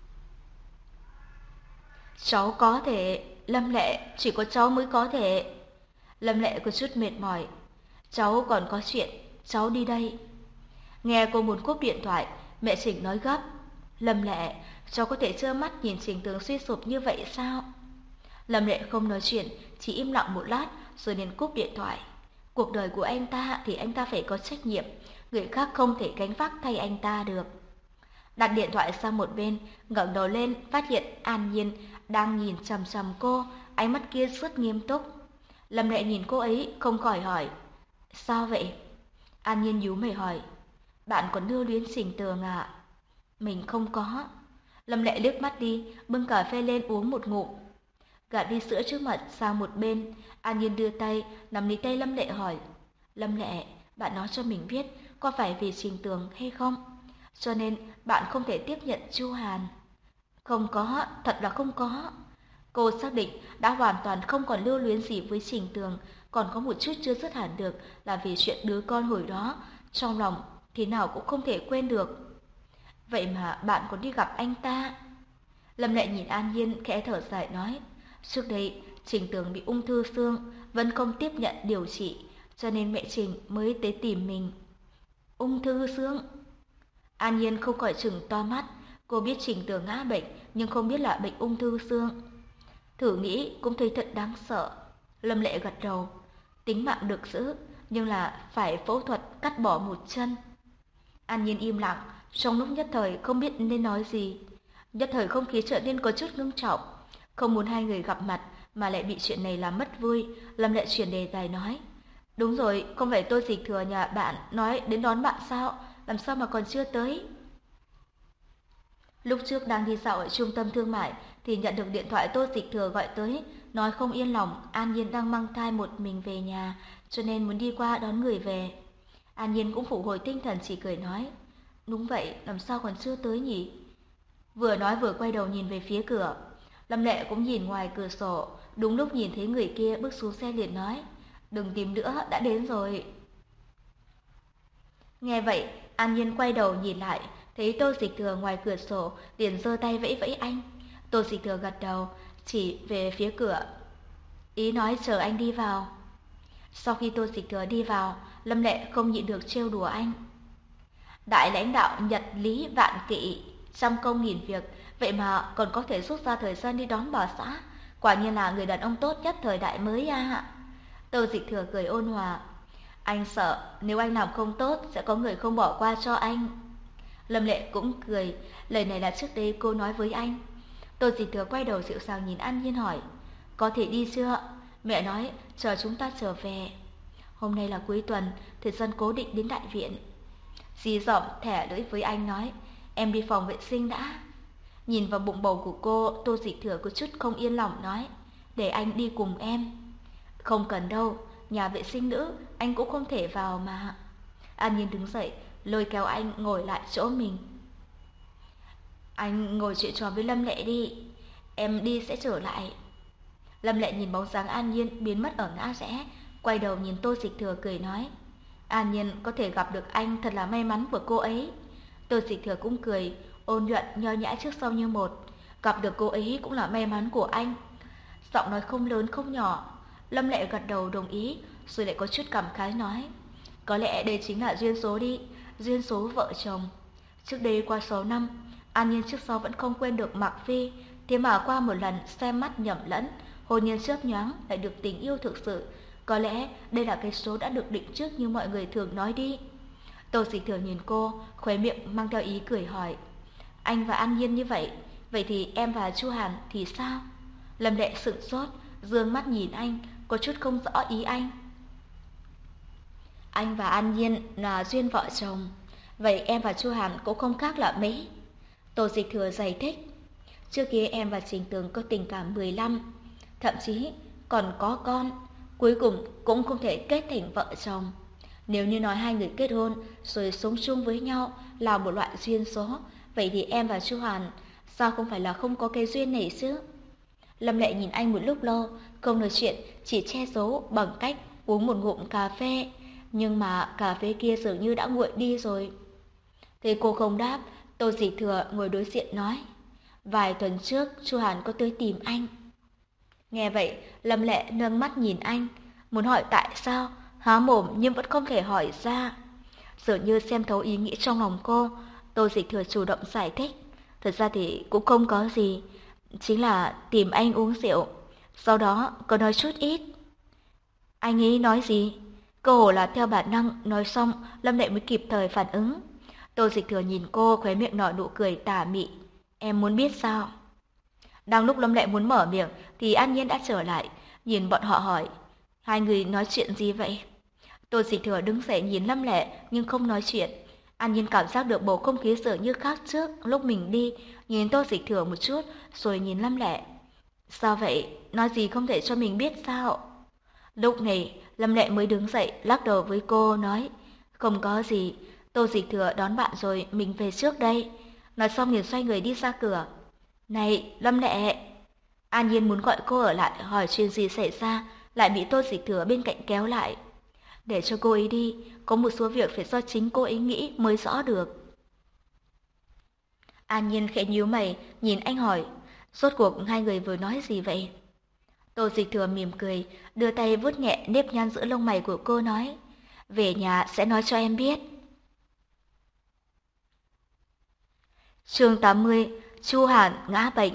Speaker 1: Cháu có thể, Lâm Lệ, chỉ có cháu mới có thể. Lâm Lệ có chút mệt mỏi, cháu còn có chuyện, cháu đi đây. Nghe cô muốn cúp điện thoại, mẹ Trình nói gấp, Lâm Lệ, cháu có thể trơ mắt nhìn Trình Tường suy sụp như vậy sao? Lâm Lệ không nói chuyện, chỉ im lặng một lát rồi liền cúp điện thoại. Cuộc đời của anh ta thì anh ta phải có trách nhiệm, người khác không thể gánh vác thay anh ta được. Đặt điện thoại sang một bên, ngẩng đầu lên phát hiện An Nhiên đang nhìn chằm chằm cô, ánh mắt kia rất nghiêm túc. Lâm Lệ nhìn cô ấy không khỏi hỏi, sao vậy? An Nhiên nhíu mày hỏi, bạn còn lưu luyến Trình Tường à? Mình không có. Lâm Lệ liếc mắt đi, bưng cà phê lên uống một ngụm. Gạt đi sữa trước mặt sang một bên, An Nhiên đưa tay nắm lấy tay Lâm Lệ hỏi, Lâm Lệ, bạn nói cho mình biết có phải vì Trình Tường hay không? Cho nên bạn không thể tiếp nhận Chu Hàn. Không có, thật là không có. Cô xác định đã hoàn toàn không còn lưu luyến gì với Trình Tường, còn có một chút chưa dứt hẳn được là vì chuyện đứa con hồi đó, trong lòng thế nào cũng không thể quên được. Vậy mà bạn còn đi gặp anh ta. Lâm Lệ nhìn An Nhiên khẽ thở dài nói, trước đây Trình Tường bị ung thư xương, vẫn không tiếp nhận điều trị, cho nên mẹ Trình mới tới tìm mình. Ung thư xương? An Nhiên không khỏi chừng to mắt, cô biết Trình Tường ngã bệnh nhưng không biết là bệnh ung thư xương. Thử nghĩ cũng thấy thật đáng sợ. Lâm Lệ gật đầu, tính mạng được giữ, nhưng là phải phẫu thuật cắt bỏ một chân. An Nhiên im lặng, trong lúc nhất thời không biết nên nói gì. Nhất thời không khí trở nên có chút ngưng trọng, không muốn hai người gặp mặt mà lại bị chuyện này làm mất vui. Lâm Lệ chuyển đề tài nói, đúng rồi, không phải Tô Dịch Thừa nhà bạn nói đến đón bạn sao? Làm sao mà còn chưa tới? Lúc trước đang đi dạo ở trung tâm thương mại thì nhận được điện thoại Tô Dịch Thừa gọi tới, nói không yên lòng An Nhiên đang mang thai một mình về nhà, cho nên muốn đi qua đón người về. An Nhiên cũng phục hồi tinh thần, chỉ cười nói, đúng vậy, làm sao còn chưa tới nhỉ? Vừa nói vừa quay đầu nhìn về phía cửa. Lâm Lệ cũng nhìn ngoài cửa sổ, đúng lúc nhìn thấy người kia bước xuống xe liền nói, đừng tìm nữa, đã đến rồi. Nghe vậy, An Nhiên quay đầu nhìn lại, thấy Tô Dịch Thừa ngoài cửa sổ, liền giơ tay vẫy vẫy anh. Tô Dịch Thừa gật đầu, chỉ về phía cửa, ý nói chờ anh đi vào. Sau khi Tô Dịch Thừa đi vào, Lâm Lệ không nhịn được trêu đùa anh. Đại lãnh đạo Nhật Lý Vạn Kỵ, trăm công nghìn việc, vậy mà còn có thể rút ra thời gian đi đón bà xã, quả nhiên là người đàn ông tốt nhất thời đại mới à. Tô Dịch Thừa cười ôn hòa, anh sợ nếu anh làm không tốt sẽ có người không bỏ qua cho anh. Lâm Lệ cũng cười, lời này là trước đây cô nói với anh. Tô Dịch Thừa quay đầu dịu dàng nhìn An Nhiên hỏi, có thể đi chưa? Mẹ nói chờ chúng ta trở về. Hôm nay là cuối tuần, thời gian cố định đến đại viện. Dì dỏm thẻ lưỡi với anh nói, em đi phòng vệ sinh đã. Nhìn vào bụng bầu của cô, Tô Dịch Thừa có chút không yên lòng nói, để anh đi cùng em. Không cần đâu, nhà vệ sinh nữ anh cũng không thể vào mà. An Nhiên đứng dậy, lôi kéo anh ngồi lại chỗ mình. Anh ngồi chuyện trò với Lâm Lệ đi, em đi sẽ trở lại. Lâm Lệ nhìn bóng dáng An Nhiên biến mất ở ngã rẽ, quay đầu nhìn Tô Dịch Thừa cười nói, An Nhiên có thể gặp được anh thật là may mắn của cô ấy. Tô Dịch Thừa cũng cười, ôn nhuận nho nhã trước sau như một, gặp được cô ấy cũng là may mắn của anh. Giọng nói không lớn không nhỏ. Lâm Lệ gật đầu đồng ý, rồi lại có chút cảm khái nói, có lẽ đây chính là duyên số đi, duyên số vợ chồng. Trước đây qua sáu năm, An Nhiên trước sau vẫn không quên được Mạc Phi, thế mà qua một lần xem mắt nhầm lẫn, hôn nhân chớp nhoáng lại được tình yêu thực sự. Có lẽ đây là cái số đã được định trước như mọi người thường nói đi. Tô Dịch Thừa nhìn cô, khóe miệng mang theo ý cười hỏi, anh và An Nhiên như vậy, vậy thì em và Chu Hàn thì sao? Lâm Lệ sững sốt, dương mắt nhìn anh, có chút không rõ ý anh. Anh và An Nhiên là duyên vợ chồng, vậy em và Chu Hàn cũng không khác là mấy. Tô Dịch Thừa giải thích, trước kia em và Trình Tường có tình cảm mười lăm, thậm chí còn có con, cuối cùng cũng không thể kết thành vợ chồng. Nếu như nói hai người kết hôn rồi sống chung với nhau là một loại duyên số, vậy thì em và Chu Hàn sao không phải là không có cái duyên này chứ? Lâm Lệ nhìn anh một lúc lâu, không nói chuyện, chỉ che giấu bằng cách uống một ngụm cà phê. Nhưng mà cà phê kia dường như đã nguội đi rồi. Thấy cô không đáp, Tô Dịch Thừa ngồi đối diện nói, vài tuần trước Chu Hàn có tới tìm anh. Nghe vậy, Lâm Lệ nâng mắt nhìn anh, muốn hỏi tại sao, há mồm nhưng vẫn không thể hỏi ra. Dường như xem thấu ý nghĩ trong lòng cô, Tô Dịch Thừa chủ động giải thích, thật ra thì cũng không có gì, chính là tìm anh uống rượu, sau đó có nói chút ít. Anh ấy nói gì? Cơ hồ là theo bản năng, nói xong Lâm Lệ mới kịp thời phản ứng. Tô Dịch Thừa nhìn cô, khóe miệng nở nụ cười tà mị. Em muốn biết sao? Đang lúc Lâm Lệ muốn mở miệng thì An Nhiên đã trở lại, nhìn bọn họ hỏi, hai người nói chuyện gì vậy? Tô Dịch Thừa đứng dậy nhìn Lâm Lệ nhưng không nói chuyện. An Nhiên cảm giác được bầu không khí dường như khác trước lúc mình đi, nhìn Tô Dịch Thừa một chút rồi nhìn Lâm Lệ. Sao vậy? Nói gì không thể cho mình biết sao? Lúc này Lâm Lệ mới đứng dậy lắc đầu với cô nói, không có gì, Tô Dịch Thừa đón bạn rồi, mình về trước đây. Nói xong liền xoay người đi ra cửa. Này Lâm Lệ! An Nhiên muốn gọi cô ở lại hỏi chuyện gì xảy ra, lại bị Tô Dịch Thừa bên cạnh kéo lại. Để cho cô ấy đi, có một số việc phải do chính cô ấy nghĩ mới rõ được. An Nhiên khẽ nhíu mày, nhìn anh hỏi, rốt cuộc hai người vừa nói gì vậy? Tô Dịch Thừa mỉm cười, đưa tay vuốt nhẹ nếp nhăn giữa lông mày của cô nói, về nhà sẽ nói cho em biết. Chương tám mươi, Chu Hàn ngã bệnh.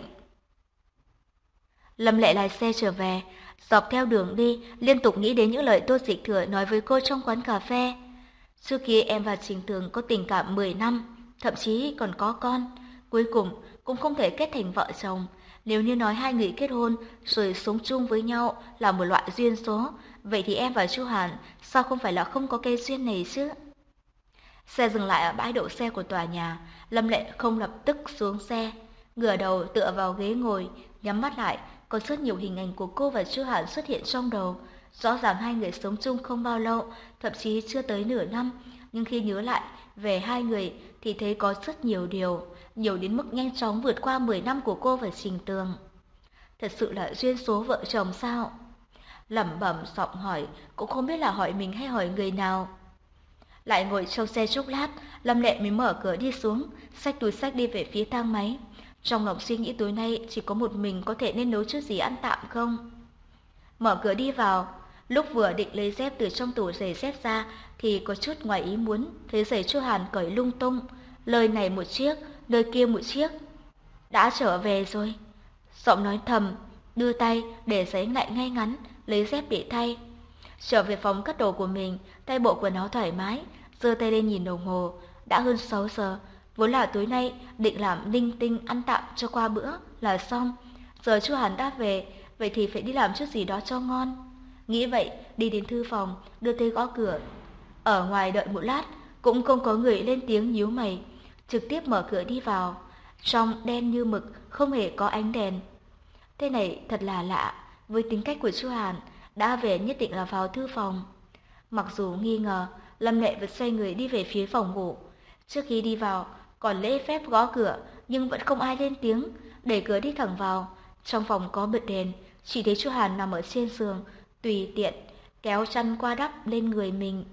Speaker 1: Lâm Lệ lái xe trở về, dọc theo đường đi liên tục nghĩ đến những lời Tô Dịch Thừa nói với cô trong quán cà phê. Trước kia em và Trình Tường có tình cảm mười năm, thậm chí còn có con, cuối cùng cũng không thể kết thành vợ chồng. Nếu như nói hai người kết hôn rồi sống chung với nhau là một loại duyên số, vậy thì em và Chu Hàn sao không phải là không có cây duyên này chứ? Xe dừng lại ở bãi đỗ xe của tòa nhà, Lâm Lệ không lập tức xuống xe, ngửa đầu tựa vào ghế ngồi, nhắm mắt lại, có rất nhiều hình ảnh của cô và Chu Hàn xuất hiện trong đầu. Rõ ràng hai người sống chung không bao lâu, thậm chí chưa tới nửa năm, nhưng khi nhớ lại về hai người thì thấy có rất nhiều điều, nhiều đến mức nhanh chóng vượt qua mười năm của cô và Trình Tường. Thật sự là duyên số vợ chồng sao? Lẩm bẩm giọng hỏi, cũng không biết là hỏi mình hay hỏi người nào. Lại ngồi trong xe chốc lát, Lâm Lệ mới mở cửa đi xuống, xách túi xách đi về phía thang máy. Trong lòng suy nghĩ tối nay chỉ có một mình có thể nên nấu chút gì ăn tạm không. Mở cửa đi vào, lúc vừa định lấy dép từ trong tủ giày dép ra thì có chút ngoài ý muốn, thấy giày Chu Hàn cởi lung tung, lời này một chiếc, lời kia một chiếc. Đã trở về rồi. Giọng nói thầm, đưa tay để giấy lại ngay ngắn, lấy dép để thay. Trở về phòng cất đồ của mình, tay bộ quần áo thoải mái, giơ tay lên nhìn đồng hồ, đã hơn sáu giờ. Vốn là tối nay định làm linh tinh ăn tạm cho qua bữa là xong. Giờ Chu Hàn đã về, vậy thì phải đi làm chút gì đó cho ngon. Nghĩ vậy, đi đến thư phòng, đưa tay gõ cửa. Ở ngoài đợi một lát, cũng không có người lên tiếng nhíu mày, trực tiếp mở cửa đi vào. Trong đen như mực, không hề có ánh đèn. Thế này thật là lạ, với tính cách của Chu Hàn, đã về nhất định là vào thư phòng. Mặc dù nghi ngờ, Lâm Lệ vẫn xoay người đi về phía phòng ngủ. Trước khi đi vào, còn lễ phép gõ cửa, nhưng vẫn không ai lên tiếng, đẩy cửa đi thẳng vào. Trong phòng có bật đèn, chỉ thấy Chu Hàn nằm ở trên giường, tùy tiện kéo chăn qua đắp lên người mình.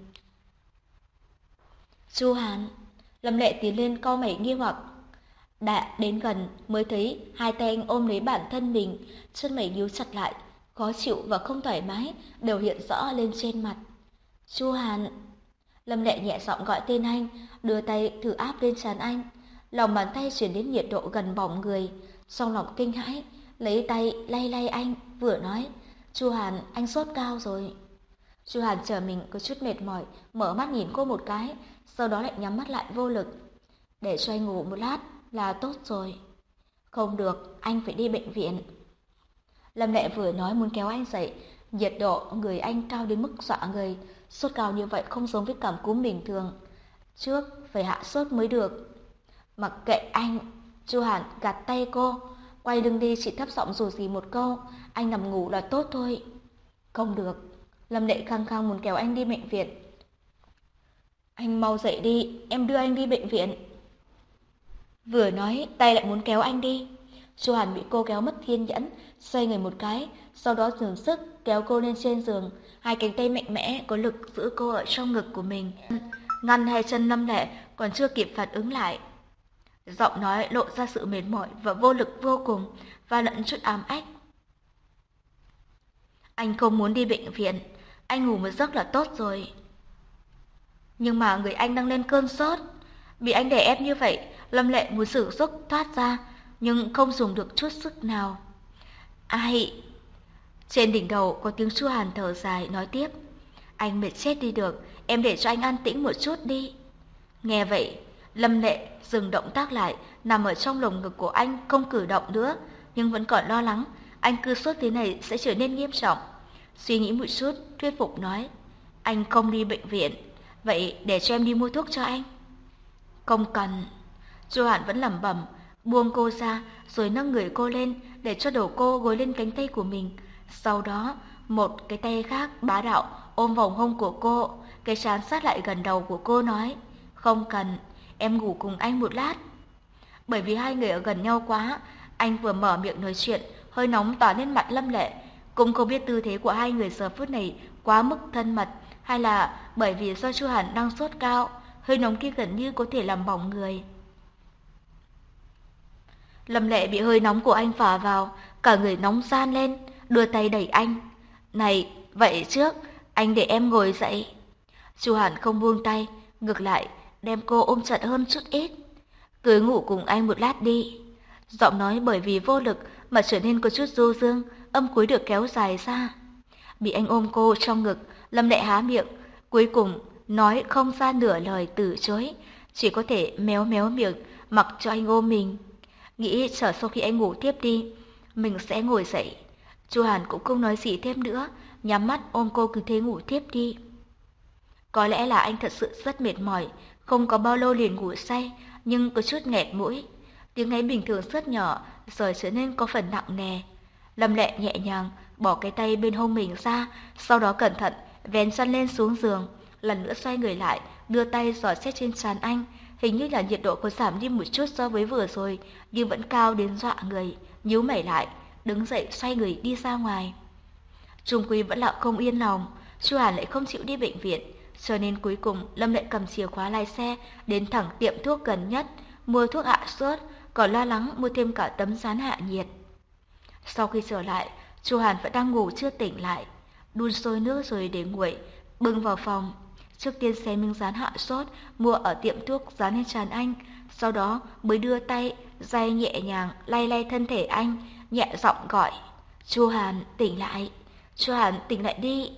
Speaker 1: Chu Hàn, Lâm Lệ tiến lên cau mày nghi hoặc. Đã đến gần mới thấy hai tay anh ôm lấy bản thân mình, chân mày nhíu chặt lại, khó chịu và không thoải mái đều hiện rõ lên trên mặt. Chu Hàn. Lâm Lệ nhẹ giọng gọi tên anh, đưa tay thử áp lên trán anh. Lòng bàn tay chuyển đến nhiệt độ gần bỏng người, trong lòng kinh hãi, lấy tay lay lay anh, vừa nói: Chu Hàn, anh sốt cao rồi. Chu Hàn chờ mình có chút mệt mỏi, mở mắt nhìn cô một cái, sau đó lại nhắm mắt lại vô lực. Để cho anh ngủ một lát là tốt rồi. Không được, anh phải đi bệnh viện. Lâm Lệ vừa nói muốn kéo anh dậy, nhiệt độ người anh cao đến mức dọa người, sốt cao như vậy không giống với cảm cúm bình thường. Trước phải hạ sốt mới được. Mặc kệ anh, Chu Hàn gạt tay cô, quay lưng đi, chỉ thấp giọng dù gì một câu, anh nằm ngủ là tốt thôi. Không được, Lâm Lệ khăng khăng muốn kéo anh đi bệnh viện. Anh mau dậy đi, em đưa anh đi bệnh viện. Vừa nói, tay lại muốn kéo anh đi. Chu Hàn bị cô kéo mất kiên nhẫn, xoay người một cái, sau đó dùng sức kéo cô lên trên giường, hai cánh tay mạnh mẽ có lực giữ cô ở trong ngực của mình. Ngăn hai chân Lâm Lệ còn chưa kịp phản ứng lại. Giọng nói lộ ra sự mệt mỏi và vô lực vô cùng, và lẫn chút ám ách. Anh không muốn đi bệnh viện, anh ngủ một giấc là tốt rồi. Nhưng mà người anh đang lên cơn sốt, bị anh đè ép như vậy, Lâm Lệ muốn sử sức thoát ra, nhưng không dùng được chút sức nào. Ai? Trên đỉnh đầu có tiếng Chu Hàn thở dài nói tiếp. Anh mệt chết đi được, em để cho anh an tĩnh một chút đi. Nghe vậy, Lâm Lệ dừng động tác lại, nằm ở trong lồng ngực của anh không cử động nữa, nhưng vẫn còn lo lắng anh cứ sốt thế này sẽ trở nên nghiêm trọng. Suy nghĩ một chút, thuyết phục nói: Anh không đi bệnh viện, vậy để cho em đi mua thuốc cho anh. Không cần. Chu Hàn vẫn lẩm bẩm, buông cô ra rồi nâng người cô lên để cho đầu cô gối lên cánh tay của mình. Sau đó, một cái tay khác bá đạo ôm vòng hông của cô, cái trán sát lại gần đầu của cô nói: Không cần, em ngủ cùng anh một lát. Bởi vì hai người ở gần nhau quá, anh vừa mở miệng nói chuyện, hơi nóng tỏa lên mặt Lâm Lệ. Cũng không biết tư thế của hai người giờ phút này quá mức thân mật, hay là bởi vì do Chu Hàn đang sốt cao, hơi nóng kia gần như có thể làm bỏng người. Lâm Lệ bị hơi nóng của anh phả vào, cả người nóng ran lên, đưa tay đẩy anh. Này, vậy trước, anh để em ngồi dậy. Chu Hàn không buông tay, ngược lại, đem cô ôm chặt hơn chút ít. Cứ ngủ cùng anh một lát đi. Giọng nói bởi vì vô lực mà trở nên có chút du dương, âm cuối được kéo dài ra. Bị anh ôm cô trong ngực, Lâm Lệ há miệng, cuối cùng nói không ra nửa lời từ chối, chỉ có thể méo méo miệng mặc cho anh ôm mình. Nghĩ chờ sau khi anh ngủ tiếp đi, mình sẽ ngồi dậy. Chu Hàn cũng không nói gì thêm nữa, nhắm mắt ôm cô cứ thế ngủ tiếp đi. Có lẽ là anh thật sự rất mệt mỏi, không có bao lâu liền ngủ say, nhưng có chút nghẹt mũi. Tiếng ngáy bình thường rất nhỏ, giờ trở nên có phần nặng nề. Lâm Lệ nhẹ nhàng bỏ cái tay bên hông mình ra, sau đó cẩn thận vén chăn lên xuống giường, lần nữa xoay người lại, đưa tay dò xét trên trán anh. Hình như là nhiệt độ có giảm đi một chút so với vừa rồi, nhưng vẫn cao đến dọa người. Nhíu mày lại, đứng dậy xoay người đi ra ngoài. Trung quy vẫn là không yên lòng, Chu Hàn lại không chịu đi bệnh viện, cho nên cuối cùng Lâm Lệ cầm chìa khóa lái xe đến thẳng tiệm thuốc gần nhất, mua thuốc hạ sốt, còn lo lắng mua thêm cả tấm dán hạ nhiệt. Sau khi trở lại, Chu Hàn vẫn đang ngủ chưa tỉnh lại, đun sôi nước rồi để nguội, bưng vào phòng. Trước tiên xem miếng dán hạ sốt mua ở tiệm thuốc dán lên trán anh, sau đó mới đưa tay day nhẹ nhàng lay lay thân thể anh, nhẹ giọng gọi: Chu Hàn tỉnh lại, Chu Hàn tỉnh lại đi.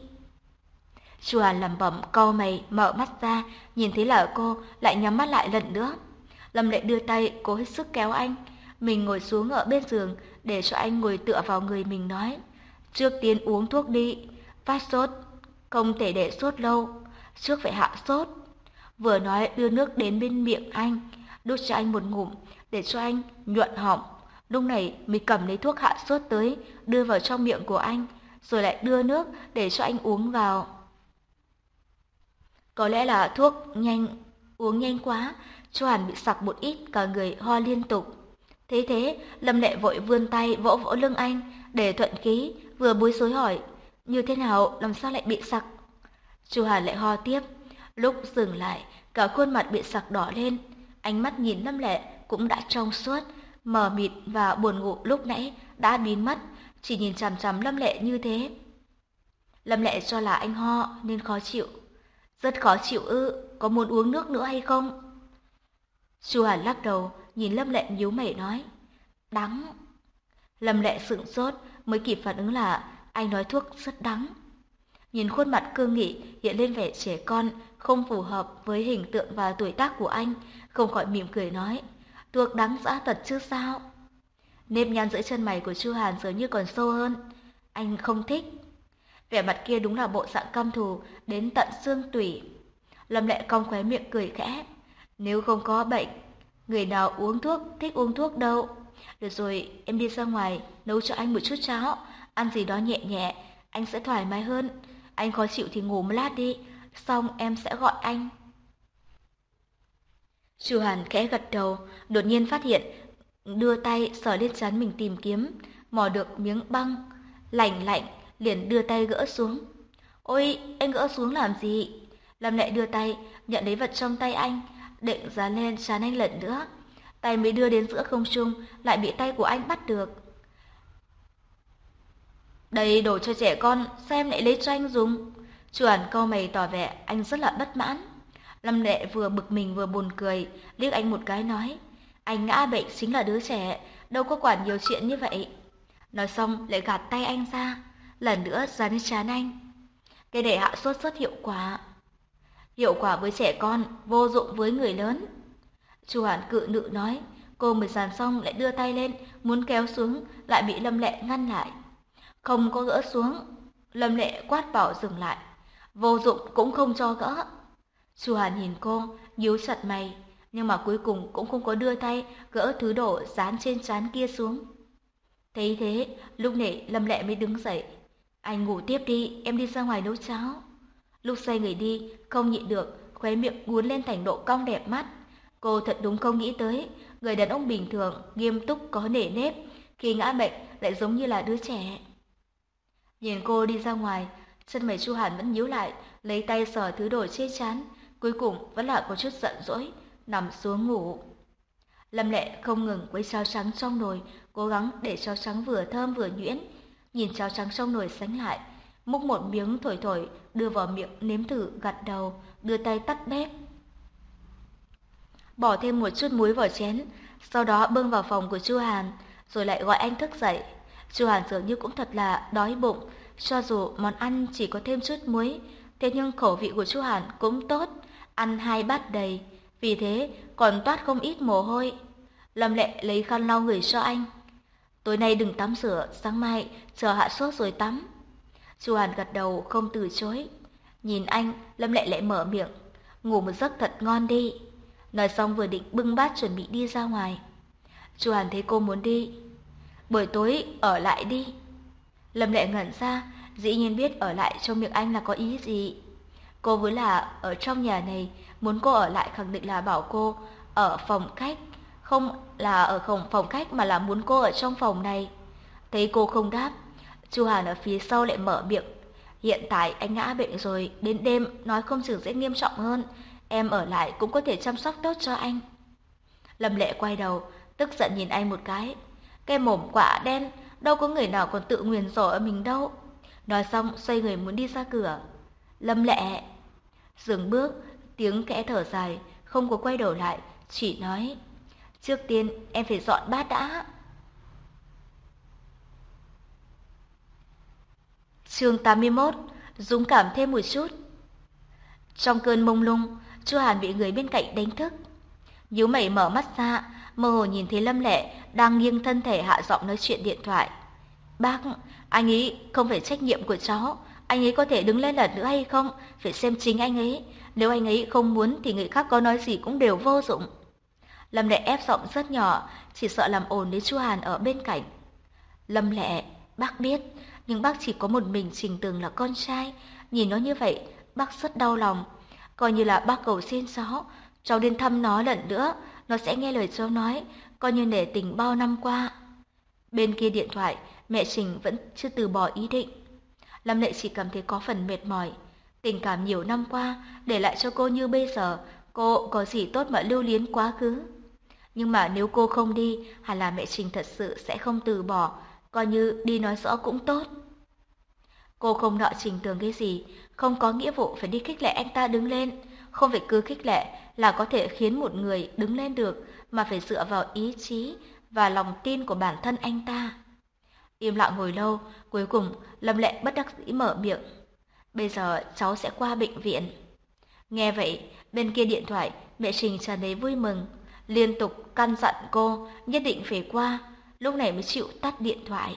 Speaker 1: Chu Hàn lẩm bẩm cau mày, mở mắt ra, nhìn thấy là cô, lại nhắm mắt lại lần nữa. Lâm Lệ đưa tay cố hết sức kéo anh, mình ngồi xuống ở bên giường để cho anh ngồi tựa vào người mình, nói: Trước tiên uống thuốc đi, phát sốt không thể để sốt lâu, trước phải hạ sốt. Vừa nói đưa nước đến bên miệng anh, đút cho anh một ngụm để cho anh nhuận họng. Lúc này mới cầm lấy thuốc hạ sốt tới, đưa vào trong miệng của anh, rồi lại đưa nước để cho anh uống vào. Có lẽ là thuốc nhanh, uống nhanh quá, Chu Hàn bị sặc một ít, cả người ho liên tục. Thế thế, Lâm Lệ vội vươn tay vỗ vỗ lưng anh để thuận khí, vừa bối rối hỏi, như thế nào, làm sao lại bị sặc? Chu Hàn lại ho tiếp, lúc dừng lại, cả khuôn mặt bị sặc đỏ lên, ánh mắt nhìn Lâm Lệ cũng đã trong suốt, mờ mịt và buồn ngủ lúc nãy đã biến mất, chỉ nhìn chằm chằm Lâm Lệ như thế. Lâm Lệ cho là anh ho nên khó chịu. Rất khó chịu ư, có muốn uống nước nữa hay không? Chu Hàn lắc đầu, nhìn Lâm Lệ nhíu mày nói, đắng. Lâm Lệ sững sốt, mới kịp phản ứng là anh nói thuốc rất đắng. Nhìn khuôn mặt cương nghị hiện lên vẻ trẻ con, không phù hợp với hình tượng và tuổi tác của anh, không khỏi mỉm cười nói, thuốc đắng dã thật chứ sao? Nếp nhăn giữa chân mày của Chu Hàn dường như còn sâu hơn. Anh không thích. Vẻ mặt kia đúng là bộ dạng căm thù đến tận xương tủy. Lâm Lệ cong khóe miệng cười khẽ. Nếu không có bệnh, người nào uống thuốc thích uống thuốc đâu. Được rồi, em đi ra ngoài nấu cho anh một chút cháo, ăn gì đó nhẹ nhẹ, anh sẽ thoải mái hơn. Anh khó chịu thì ngủ một lát đi, xong em sẽ gọi anh. Chu Hàn khẽ gật đầu, đột nhiên phát hiện, đưa tay sờ lên trán mình tìm kiếm, mò được miếng băng lạnh lạnh, liền đưa tay gỡ xuống. Ôi, anh gỡ xuống làm gì? Lâm Lệ đưa tay nhận lấy vật trong tay anh, định dán lên trán anh lần nữa. Tay mới đưa đến giữa không trung lại bị tay của anh bắt được. Đây đồ cho trẻ con, xem lại lấy cho anh dùng. Chu Hàn cau mày tỏ vẻ anh rất là bất mãn. Lâm Lệ vừa bực mình vừa buồn cười, liếc anh một cái nói, anh ngã bệnh chính là đứa trẻ, đâu có quản nhiều chuyện như vậy. Nói xong lại gạt tay anh ra, lần nữa dán lên trán anh. Cái để hạ sốt rất hiệu quả. Hiệu quả với trẻ con, vô dụng với người lớn. Chu Hàn cự nữ nói, cô mới dàn xong lại đưa tay lên, muốn kéo xuống, lại bị Lâm Lệ ngăn lại. Không có gỡ xuống. Lâm Lệ quát bảo dừng lại. Vô dụng cũng không cho gỡ. Chu Hàn nhìn cô, nhíu chặt mày, nhưng mà cuối cùng cũng không có đưa tay gỡ thứ đổ dán trên trán kia xuống. Thấy thế, lúc này Lâm Lệ mới đứng dậy. Anh ngủ tiếp đi, em đi ra ngoài nấu cháo. Lúc xoay người đi, không nhịn được, khóe miệng cuốn lên thành độ cong đẹp mắt. Cô thật đúng không nghĩ tới, người đàn ông bình thường, nghiêm túc có nể nếp, khi ngã bệnh lại giống như là đứa trẻ. Nhìn cô đi ra ngoài, chân mày Chu Hàn vẫn nhíu lại, lấy tay sờ thứ đồ trên trán, cuối cùng vẫn là có chút giận dỗi, nằm xuống ngủ. Lâm Lệ không ngừng quấy cháo trắng trong nồi, cố gắng để cháo trắng vừa thơm vừa nhuyễn. Nhìn cháo trắng trong nồi sánh lại, múc một miếng thổi thổi, đưa vào miệng nếm thử, gật đầu, đưa tay tắt bếp. Bỏ thêm một chút muối vào chén, sau đó bưng vào phòng của Chu Hàn, rồi lại gọi anh thức dậy. Chu Hàn dường như cũng thật là đói bụng, cho dù món ăn chỉ có thêm chút muối, thế nhưng khẩu vị của Chu Hàn cũng tốt, ăn hai bát đầy, vì thế còn toát không ít mồ hôi. Lâm Lệ lấy khăn lau người cho anh. Tối nay đừng tắm rửa, sáng mai chờ hạ sốt rồi tắm. Chu Hàn gật đầu không từ chối. Nhìn anh, Lâm Lệ lại mở miệng, ngủ một giấc thật ngon đi. Nói xong vừa định bưng bát chuẩn bị đi ra ngoài. Chu Hàn thấy cô muốn đi. Buổi tối ở lại đi. Lâm Lệ ngẩn ra, dĩ nhiên biết ở lại trong miệng anh là có ý gì. Cô vốn là ở trong nhà này, muốn cô ở lại khẳng định là bảo cô ở phòng khách, không là ở phòng phòng khách mà là muốn cô ở trong phòng này. Thấy cô không đáp, Chu Hàn ở phía sau lại mở miệng. Hiện tại anh ngã bệnh rồi, đến đêm nói không chừng sẽ nghiêm trọng hơn. Em ở lại cũng có thể chăm sóc tốt cho anh. Lâm Lệ quay đầu, tức giận nhìn anh một cái. Cái mồm quạ đen, đâu có người nào còn tự nguyền rủa ở mình đâu. Nói xong xoay người muốn đi ra cửa. Lâm Lệ dừng bước, tiếng khẽ thở dài, không có quay đầu lại, chỉ nói, trước tiên em phải dọn bát đã. Chương tám mươi mốt, dũng cảm thêm một chút. Trong cơn mông lung, Chu Hàn bị người bên cạnh đánh thức. Nhíu mày mở mắt ra, mơ hồ nhìn thấy Lâm Lệ đang nghiêng thân thể hạ giọng nói chuyện điện thoại. Bác, anh ấy không phải trách nhiệm của cháu, anh ấy có thể đứng lên lần nữa hay không, phải xem chính anh ấy. Nếu anh ấy không muốn thì người khác có nói gì cũng đều vô dụng. Lâm Lệ ép giọng rất nhỏ, chỉ sợ làm ồn đến Chu Hàn ở bên cạnh. Lâm Lệ, bác biết, nhưng bác chỉ có một mình Trình Tường là con trai. Nhìn nó như vậy, bác rất đau lòng. Coi như là bác cầu xin cháu, Cháu đến thăm nó lần nữa, nó sẽ nghe lời cháu nói, coi như nể tình bao năm qua. Bên kia điện thoại, mẹ Trình vẫn chưa từ bỏ ý định. Lâm Lệ chỉ cảm thấy có phần mệt mỏi. Tình cảm nhiều năm qua để lại cho cô như bây giờ, cô có gì tốt mà lưu luyến quá khứ. Nhưng mà nếu cô không đi, hẳn là mẹ Trình thật sự sẽ không từ bỏ, coi như đi nói rõ cũng tốt. Cô không nợ Trình Tường cái gì, không có nghĩa vụ phải đi khích lệ anh ta đứng lên. Không phải cứ khích lệ là có thể khiến một người đứng lên được, mà phải dựa vào ý chí và lòng tin của bản thân anh ta. Im lặng hồi lâu, cuối cùng Lâm Lệ bất đắc dĩ mở miệng. Bây giờ cháu sẽ qua bệnh viện. Nghe vậy, bên kia điện thoại, mẹ Trình tràn đầy vui mừng, liên tục căn dặn cô nhất định phải qua, lúc này mới chịu tắt điện thoại.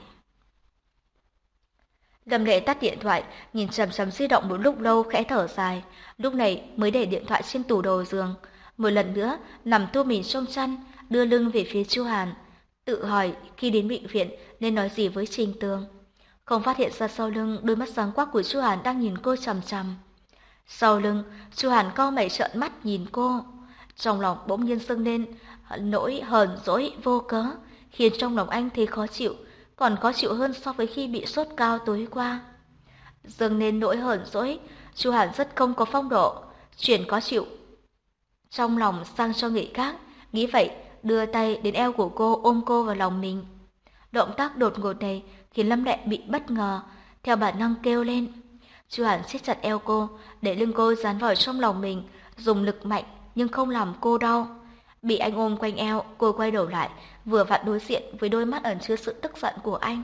Speaker 1: Lâm Lệ tắt điện thoại, nhìn chằm chằm di động một lúc lâu khẽ thở dài, lúc này mới để điện thoại trên tủ đầu giường, một lần nữa nằm thu mình trong chăn, đưa lưng về phía Chu Hàn, tự hỏi khi đến bệnh viện nên nói gì với Trình Tường. Không phát hiện ra sau lưng đôi mắt sáng quắc của Chu Hàn đang nhìn cô chằm chằm. Sau lưng, Chu Hàn cau mày trợn mắt nhìn cô, trong lòng bỗng nhiên dâng lên nỗi hờn dỗi vô cớ, khiến trong lòng anh thấy khó chịu, còn khó chịu hơn so với khi bị sốt cao tối qua. Dâng lên nỗi hờn dỗi, Chu Hàn rất không có phong độ, chuyển khó chịu trong lòng sang cho người khác, nghĩ vậy đưa tay đến eo của cô ôm cô vào lòng mình. Động tác đột ngột này khiến Lâm Lệ bị bất ngờ, theo bản năng kêu lên. Chu Hàn siết chặt eo cô, để lưng cô dán vào trong lòng mình, dùng lực mạnh nhưng không làm cô đau. Bị anh ôm quanh eo, cô quay đầu lại, vừa vặn đối diện với đôi mắt ẩn chứa sự tức giận của anh.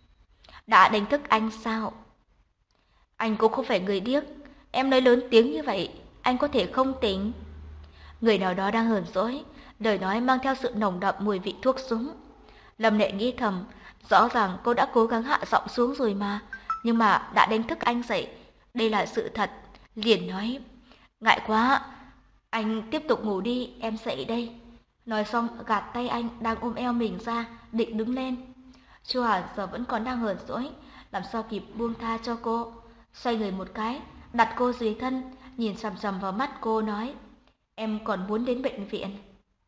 Speaker 1: Đã đánh thức anh sao? Anh cũng không phải người điếc, em nói lớn tiếng như vậy, anh có thể không tỉnh. Người nào đó đang hờn dỗi, lời nói mang theo sự nồng đậm mùi vị thuốc súng. Lâm Lệ nghĩ thầm, rõ ràng cô đã cố gắng hạ giọng xuống rồi mà, nhưng mà đã đánh thức anh dậy, đây là sự thật. Liền nói, ngại quá, anh tiếp tục ngủ đi, em dậy đây. Nói xong gạt tay anh đang ôm eo mình ra, định đứng lên. Chu Hàn giờ vẫn còn đang hờn dỗi, làm sao kịp buông tha cho cô. Xoay người một cái, đặt cô dưới thân, nhìn chằm chằm vào mắt cô nói, em còn muốn đến bệnh viện.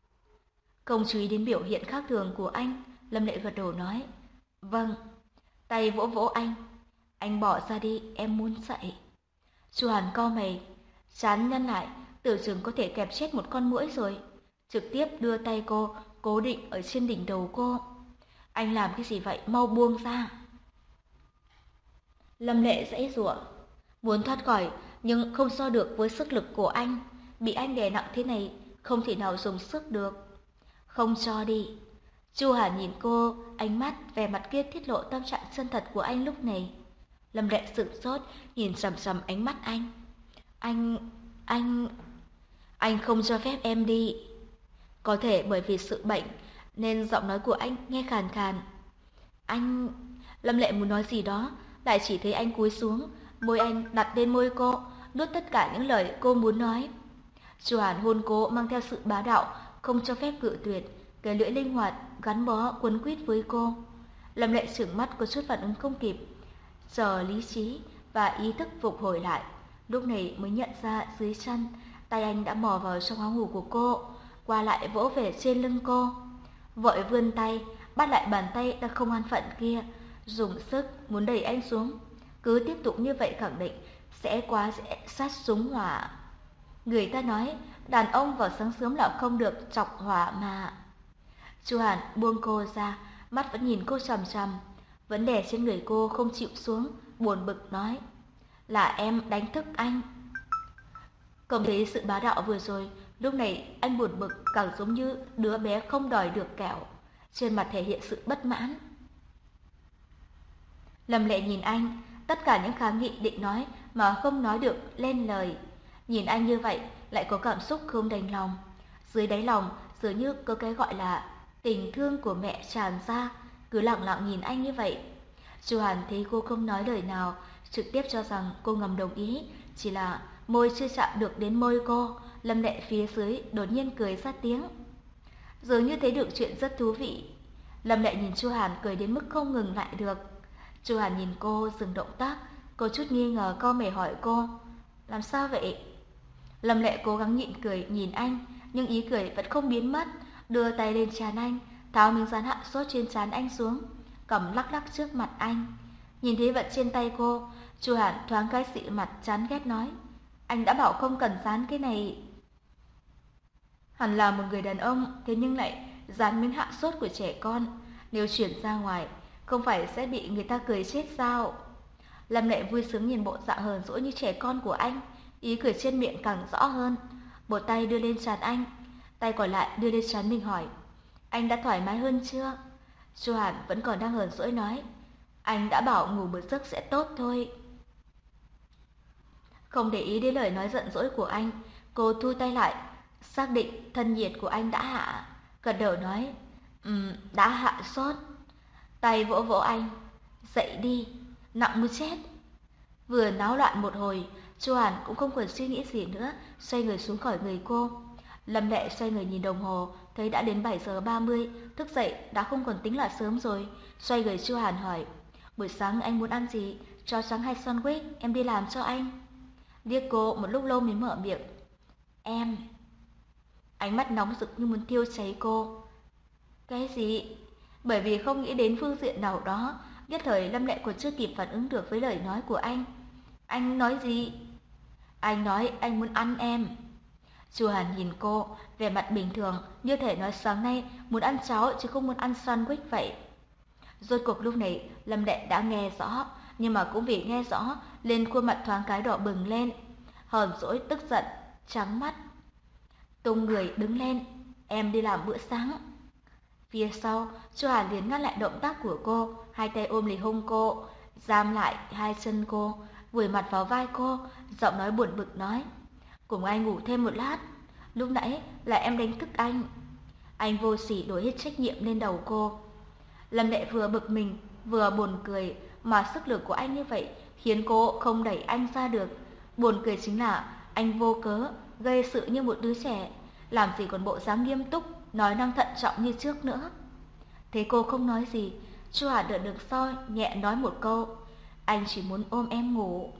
Speaker 1: Không chú ý đến biểu hiện khác thường của anh, Lâm Lệ gật đầu nói, vâng. Tay vỗ vỗ anh, anh bỏ ra đi, em muốn dậy. Chu Hàn cau mày, chán nhăn lại, tưởng chừng có thể kẹp chết một con muỗi rồi, trực tiếp đưa tay cô cố định ở trên đỉnh đầu cô. Anh làm cái gì vậy, mau buông ra. Lâm Lệ giãy giụa, muốn thoát khỏi nhưng không so được với sức lực của anh, bị anh đè nặng thế này không thể nào dùng sức được. Không cho đi. Chu Hàn nhìn cô, ánh mắt vẻ mặt kia tiết lộ tâm trạng chân thật của anh lúc này. Lâm Lệ sửng sốt, nhìn sầm sầm ánh mắt anh. Anh, anh, anh không cho phép em đi. Có thể bởi vì sự bệnh nên giọng nói của anh nghe khàn khàn. Anh, Lâm Lệ muốn nói gì đó, lại chỉ thấy anh cúi xuống, môi anh đặt lên môi cô, nuốt tất cả những lời cô muốn nói. Chu Hàn hôn cô mang theo sự bá đạo, không cho phép cự tuyệt, cái lưỡi linh hoạt gắn bó quấn quýt với cô. Lâm Lệ sững mắt có chút phản ứng không kịp, chờ lý trí và ý thức phục hồi lại, lúc này mới nhận ra dưới chân tay anh đã mò vào trong áo ngủ của cô, qua lại vỗ về trên lưng cô. Vội vươn tay bắt lại bàn tay đang không an phận kia, dùng sức muốn đẩy anh xuống. Cứ tiếp tục như vậy khẳng định sẽ quá dễ sát súng hỏa. Người ta nói đàn ông vào sáng sớm là không được chọc hỏa mà. Chu Hàn buông cô ra, mắt vẫn nhìn cô chằm chằm, vẫn đè trên người cô không chịu xuống, buồn bực nói, là em đánh thức anh. Không thấy sự bá đạo vừa rồi, lúc này anh buồn bực càng giống như đứa bé không đòi được kẹo, trên mặt thể hiện sự bất mãn. Lâm Lệ nhìn anh, tất cả những kháng nghị định nói mà không nói được lên lời. Nhìn anh như vậy lại có cảm xúc không đành lòng. Dưới đáy lòng dường như có cái gọi là tình thương của mẹ tràn ra, cứ lặng lặng nhìn anh như vậy. Chu Hàn thấy cô không nói lời nào, trực tiếp cho rằng cô ngầm đồng ý, chỉ là môi chưa chạm được đến môi cô. Lâm Lệ phía dưới đột nhiên cười ra tiếng, dường như thấy được chuyện rất thú vị. Lâm Lệ nhìn Chu Hàn cười đến mức không ngừng lại được. Chu Hàn nhìn cô dừng động tác, cô chút nghi ngờ cau mày hỏi cô, làm sao vậy? Lâm Lệ cố gắng nhịn cười nhìn anh, nhưng ý cười vẫn không biến mất, đưa tay lên trán anh, tháo miếng dán hạ sốt trên trán anh xuống, cầm lắc lắc trước mặt anh. Nhìn thấy vật trên tay cô, Chu Hàn thoáng cái xị mặt chán ghét nói: anh đã bảo không cần dán cái này. Hẳn là một người đàn ông, thế nhưng lại dán miếng hạ sốt của trẻ con, nếu chuyển ra ngoài, không phải sẽ bị người ta cười chết sao? Lâm Lệ vui sướng nhìn bộ dạng hờn dỗi như trẻ con của anh, ý cười trên miệng càng rõ hơn. Một tay đưa lên trán anh, tay còn lại đưa lên trán mình hỏi: anh đã thoải mái hơn chưa? Chu Hàn vẫn còn đang hờn dỗi nói: anh đã bảo ngủ một giấc sẽ tốt thôi. Không để ý đến lời nói giận dỗi của anh, cô thu tay lại, xác định thân nhiệt của anh đã hạ, gật đầu nói: ừm, đã hạ sốt. Tay vỗ vỗ anh: dậy đi, nặng muốn chết. Vừa náo loạn một hồi, Chu Hàn cũng không còn suy nghĩ gì nữa, xoay người xuống khỏi người cô. Lâm Lệ xoay người nhìn đồng hồ, thấy đã đến bảy giờ ba mươi, thức dậy đã không còn tính là sớm rồi. Xoay người Chu Hàn hỏi: buổi sáng anh muốn ăn gì? Cháo trắng hay sandwich, em đi làm cho anh. Liếc cô một lúc lâu mới mở miệng: em. Ánh mắt nóng rực như muốn thiêu cháy cô. Cái gì? Bởi vì không nghĩ đến phương diện nào đó, nhất thời Lâm Lệ còn chưa kịp phản ứng được với lời nói của anh. Anh nói gì? Anh nói anh muốn ăn em. Chu Hàn nhìn cô, vẻ mặt bình thường, như thể nói sáng nay muốn ăn cháo chứ không muốn ăn sandwich vậy. Rốt cuộc lúc này Lâm Lệ đã nghe rõ, nhưng mà cũng vì nghe rõ lên khuôn mặt thoáng cái đỏ bừng lên, hờn dỗi tức giận, trắng mắt. Tung người đứng lên: em đi làm bữa sáng. Phía sau, Chu Hàn liền ngăn lại động tác của cô, hai tay ôm lấy hông cô, giam lại hai chân cô, vùi mặt vào vai cô, giọng nói buồn bực nói: cùng anh ngủ thêm một lát, lúc nãy là em đánh thức anh. Anh vô sỉ đổ hết trách nhiệm lên đầu cô. Lâm Lệ vừa bực mình vừa buồn cười, mà sức lực của anh như vậy khiến cô không đẩy anh ra được. Buồn cười chính là anh vô cớ gây sự như một đứa trẻ, làm gì còn bộ dáng nghiêm túc, nói năng thận trọng như trước nữa. Thấy cô không nói gì, Chu Hà đợi được soi nhẹ nói một câu: anh chỉ muốn ôm em ngủ.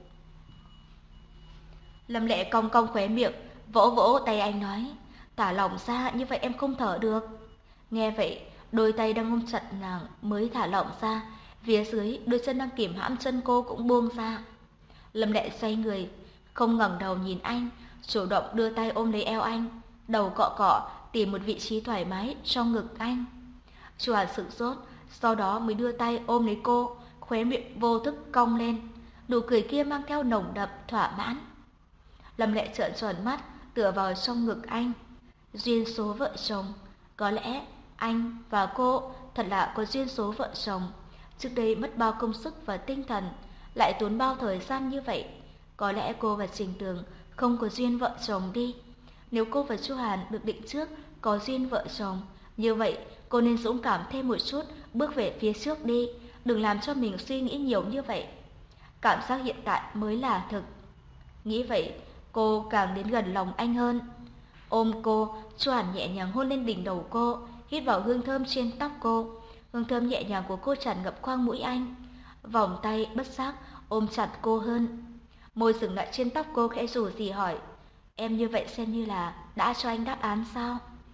Speaker 1: Lâm Lệ cong cong khóe miệng, vỗ vỗ tay anh nói: thả lỏng ra, như vậy em không thở được. Nghe vậy, đôi tay đang ôm chặt nàng mới thả lỏng ra, phía dưới đôi chân đang kìm hãm chân cô cũng buông ra. Lâm Lệ xoay người, không ngẩng đầu nhìn anh, chủ động đưa tay ôm lấy eo anh, đầu cọ cọ tìm một vị trí thoải mái trong ngực anh. Chu Hàn sửng sốt, sau đó mới đưa tay ôm lấy cô, khóe miệng vô thức cong lên, nụ cười kia mang theo nồng đậm thỏa mãn. Lâm Lệ trợn tròn mắt, tựa vào trong ngực anh. Duyên số vợ chồng, có lẽ anh và cô thật là có duyên số vợ chồng. Trước đây mất bao công sức và tinh thần, lại tốn bao thời gian như vậy. Có lẽ cô và Trình Tường không có duyên vợ chồng đi. Nếu cô và Chu Hàn được định trước có duyên vợ chồng, như vậy cô nên dũng cảm thêm một chút, bước về phía trước đi, đừng làm cho mình suy nghĩ nhiều như vậy. Cảm giác hiện tại mới là thực. Nghĩ vậy, cô càng đến gần lòng anh hơn. Ôm cô, Chu Hàn nhẹ nhàng hôn lên đỉnh đầu cô, hít vào hương thơm trên tóc cô. Hương thơm nhẹ nhàng của cô tràn ngập khoang mũi anh. Vòng tay bất giác ôm chặt cô hơn. Môi dừng lại trên tóc cô, khẽ rủ rỉ hỏi: em như vậy xem như là đã cho anh đáp án sao?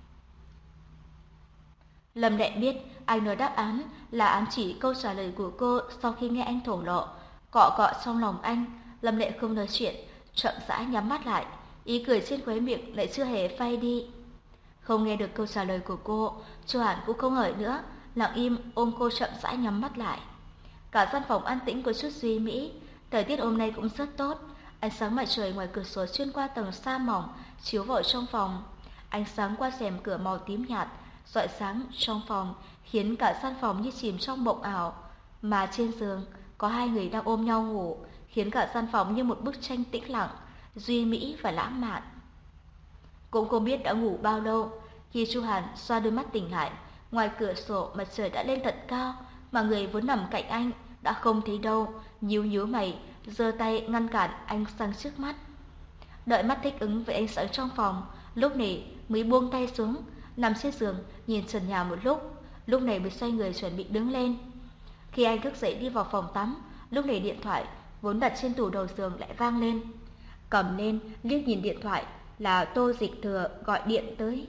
Speaker 1: Lâm Lệ biết anh nói đáp án là ám chỉ câu trả lời của cô sau khi nghe anh thổ lộ. Cọ cọ trong lòng anh, Lâm Lệ không nói chuyện, chậm rãi nhắm mắt lại, ý cười trên khóe miệng lại chưa hề phai đi. Không nghe được câu trả lời của cô, Chu Hàn cũng không hỏi nữa, lặng im ôm cô chậm rãi nhắm mắt lại. Cả gian phòng an tĩnh có chút duy mỹ. Thời tiết hôm nay cũng rất tốt. Ánh sáng mặt trời ngoài cửa sổ xuyên qua tầng sa mỏng chiếu vào trong phòng. Ánh sáng qua rèm cửa màu tím nhạt rọi sáng trong phòng, khiến cả gian phòng như chìm trong mộng ảo. Mà trên giường có hai người đang ôm nhau ngủ, khiến cả gian phòng như một bức tranh tĩnh lặng, duy mỹ và lãng mạn. Cũng không biết đã ngủ bao lâu, khi Chu Hàn xoa đôi mắt tỉnh lại, ngoài cửa sổ mặt trời đã lên thật cao, mà người vốn nằm cạnh anh đã không thấy đâu, nhíu nhíu mày, giơ tay ngăn cản ánh sáng trước mắt. Đợi mắt thích ứng với ánh sáng trong phòng, lúc này mới buông tay xuống, nằm trên giường nhìn trần nhà một lúc, lúc này mới xoay người chuẩn bị đứng lên. Khi anh thức dậy đi vào phòng tắm, lúc này điện thoại vốn đặt trên tủ đầu giường lại vang lên. Cầm lên liếc nhìn điện thoại, là Tô Dịch Thừa gọi điện tới.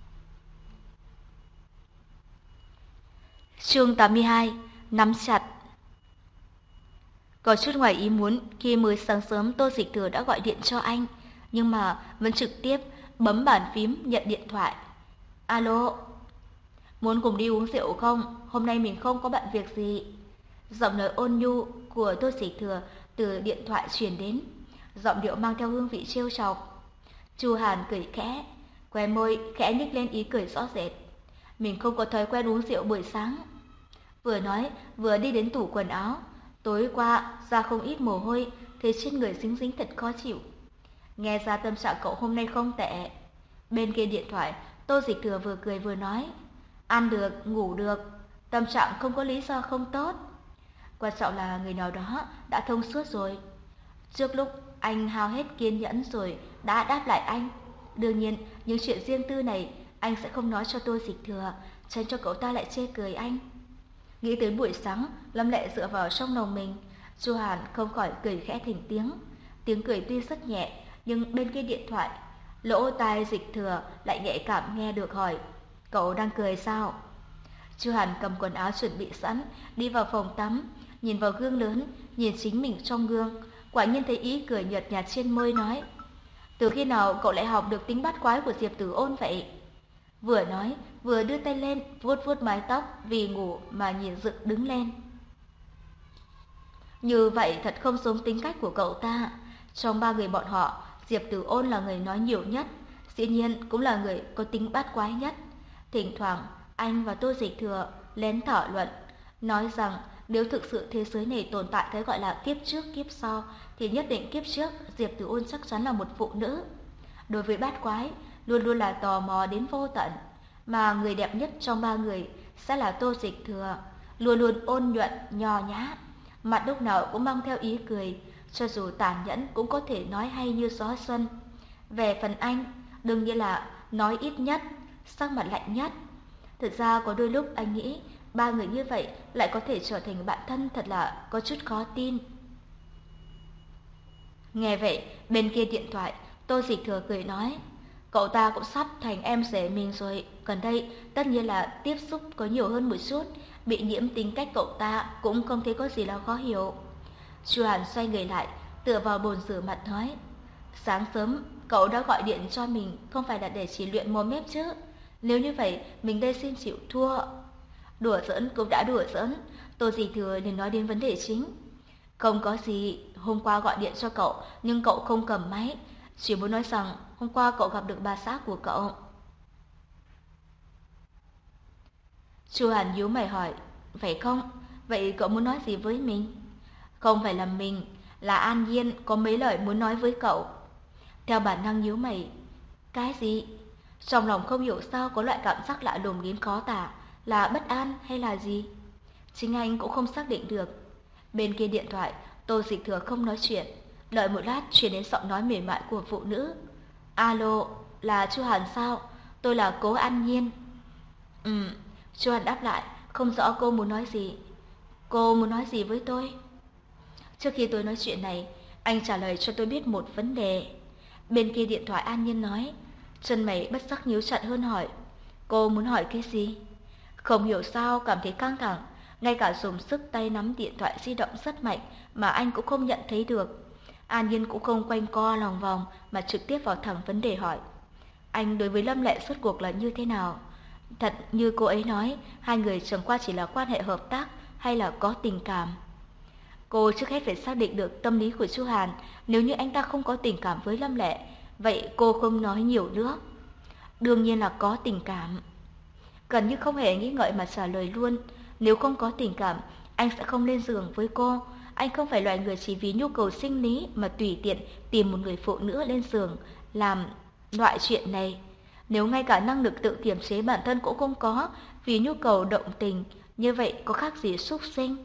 Speaker 1: Chương tám mươi hai. Nắm chặt. Có chút ngoài ý muốn khi mới sáng sớm Tô Dịch Thừa đã gọi điện cho anh, nhưng mà vẫn trực tiếp bấm bàn phím nhận điện thoại. Alo, muốn cùng đi uống rượu không? Hôm nay mình không có bận việc gì. Giọng nói ôn nhu của Tô Dịch Thừa từ điện thoại truyền đến, giọng điệu mang theo hương vị trêu chọc. Chu Hàn cười khẽ, khóe môi khẽ nhếch lên ý cười rõ rệt. Mình không có thói quen uống rượu buổi sáng. Vừa nói vừa đi đến tủ quần áo. Tối qua ra không ít mồ hôi, thấy trên người dính dính thật khó chịu. Nghe ra tâm trạng cậu hôm nay không tệ. Bên kia điện thoại, Tô Dịch Thừa vừa cười vừa nói, ăn được, ngủ được, tâm trạng không có lý do không tốt. Quan trọng là người nào đó đã thông suốt rồi. Trước lúc anh hao hết kiên nhẫn rồi đã đáp lại anh. Đương nhiên, những chuyện riêng tư này anh sẽ không nói cho Tô Dịch Thừa, tránh cho cậu ta lại chê cười anh. Nghĩ tới buổi sáng, Lâm Lệ dựa vào trong lòng mình, Chu Hàn không khỏi cười khẽ thành tiếng. Tiếng cười tuy rất nhẹ, nhưng bên kia điện thoại, lỗ tai Dịch Thừa lại nhạy cảm nghe được hỏi, cậu đang cười sao? Chu Hàn cầm quần áo chuẩn bị sẵn, đi vào phòng tắm, nhìn vào gương lớn, nhìn chính mình trong gương, quả nhiên thấy ý cười nhợt nhạt trên môi, nói, từ khi nào cậu lại học được tính bắt quái của Diệp Tử Ôn vậy? Vừa nói, vừa đưa tay lên, vuốt vuốt mái tóc vì ngủ mà nhìn dựng đứng lên. Như vậy thật không giống tính cách của cậu ta. Trong ba người bọn họ, Diệp Tử Ôn là người nói nhiều nhất, dĩ nhiên cũng là người có tính bắt quái nhất. Thỉnh thoảng, anh và Tô Dịch Thừa lén thảo luận, nói rằng nếu thực sự thế giới này tồn tại cái gọi là kiếp trước kiếp sau, thì nhất định kiếp trước Diệp Tử Ôn chắc chắn là một phụ nữ. Đối với bát quái, luôn luôn là tò mò đến vô tận, mà người đẹp nhất trong ba người sẽ là Tô Dịch Thừa, luôn luôn ôn nhuận, nho nhã, mặt lúc nào cũng mang theo ý cười, cho dù tàn nhẫn cũng có thể nói hay như gió xuân. Về phần anh, đương nhiên là nói ít nhất, sắc mặt lạnh nhất. Thực ra có đôi lúc anh nghĩ ba người như vậy lại có thể trở thành bạn thân thật là có chút khó tin. Nghe vậy, bên kia điện thoại, Tô Dịch Thừa cười nói, cậu ta cũng sắp thành em rể mình rồi, gần đây tất nhiên là tiếp xúc có nhiều hơn một chút, bị nhiễm tính cách cậu ta cũng không thấy có gì là khó hiểu. Chu Hàn xoay người lại, tựa vào bồn rửa mặt nói, sáng sớm cậu đã gọi điện cho mình không phải là để chỉ luyện mồm mép chứ? Nếu như vậy, mình đây xin chịu thua. Đùa giỡn cũng đã đùa giỡn, Tô Dịch Thừa liền nói đến vấn đề chính. Không có gì, hôm qua gọi điện cho cậu nhưng cậu không cầm máy, chỉ muốn nói rằng hôm qua cậu gặp được bà xã của cậu. Chu Hàn nhíu mày hỏi, phải không? Vậy cậu muốn nói gì với mình? Không phải là mình, là An Nhiên có mấy lời muốn nói với cậu. Theo bản năng nhíu mày, cái gì? Trong lòng không hiểu sao có loại cảm giác lạ lùng đến khó tả, là bất an hay là gì? Chính anh cũng không xác định được. Bên kia điện thoại, Tô Dịch Thừa không nói chuyện, đợi một lát truyền đến giọng nói mềm mại của phụ nữ. Alo, là Chu Hàn sao? Tôi là Cố An Nhiên. Ừ, Chu Hàn đáp lại, không rõ cô muốn nói gì. Cô muốn nói gì với tôi? Trước khi tôi nói chuyện này, anh trả lời cho tôi biết một vấn đề. Bên kia điện thoại An Nhiên nói, chân mày bất giác nhíu chặt hơn hỏi, cô muốn hỏi cái gì? Không hiểu sao cảm thấy căng thẳng, ngay cả dùng sức tay nắm điện thoại di động rất mạnh mà anh cũng không nhận thấy được. An Nhiên cũng không quanh co lòng vòng mà trực tiếp vào thẳng vấn đề hỏi, anh đối với Lâm Lệ suốt cuộc là như thế nào? Thật như cô ấy nói, hai người chẳng qua chỉ là quan hệ hợp tác hay là có tình cảm? Cô trước hết phải xác định được tâm lý của Chu Hàn. Nếu như anh ta không có tình cảm với Lâm Lệ, vậy cô không nói nhiều nữa. Đương nhiên là có tình cảm. Gần như không hề nghĩ ngợi mà trả lời luôn. Nếu không có tình cảm, anh sẽ không lên giường với cô. Anh không phải loại người chỉ vì nhu cầu sinh lý mà tùy tiện tìm một người phụ nữ lên giường làm loại chuyện này. Nếu ngay cả năng lực tự kiềm chế bản thân cũng không có vì nhu cầu động tình, như vậy có khác gì súc sinh?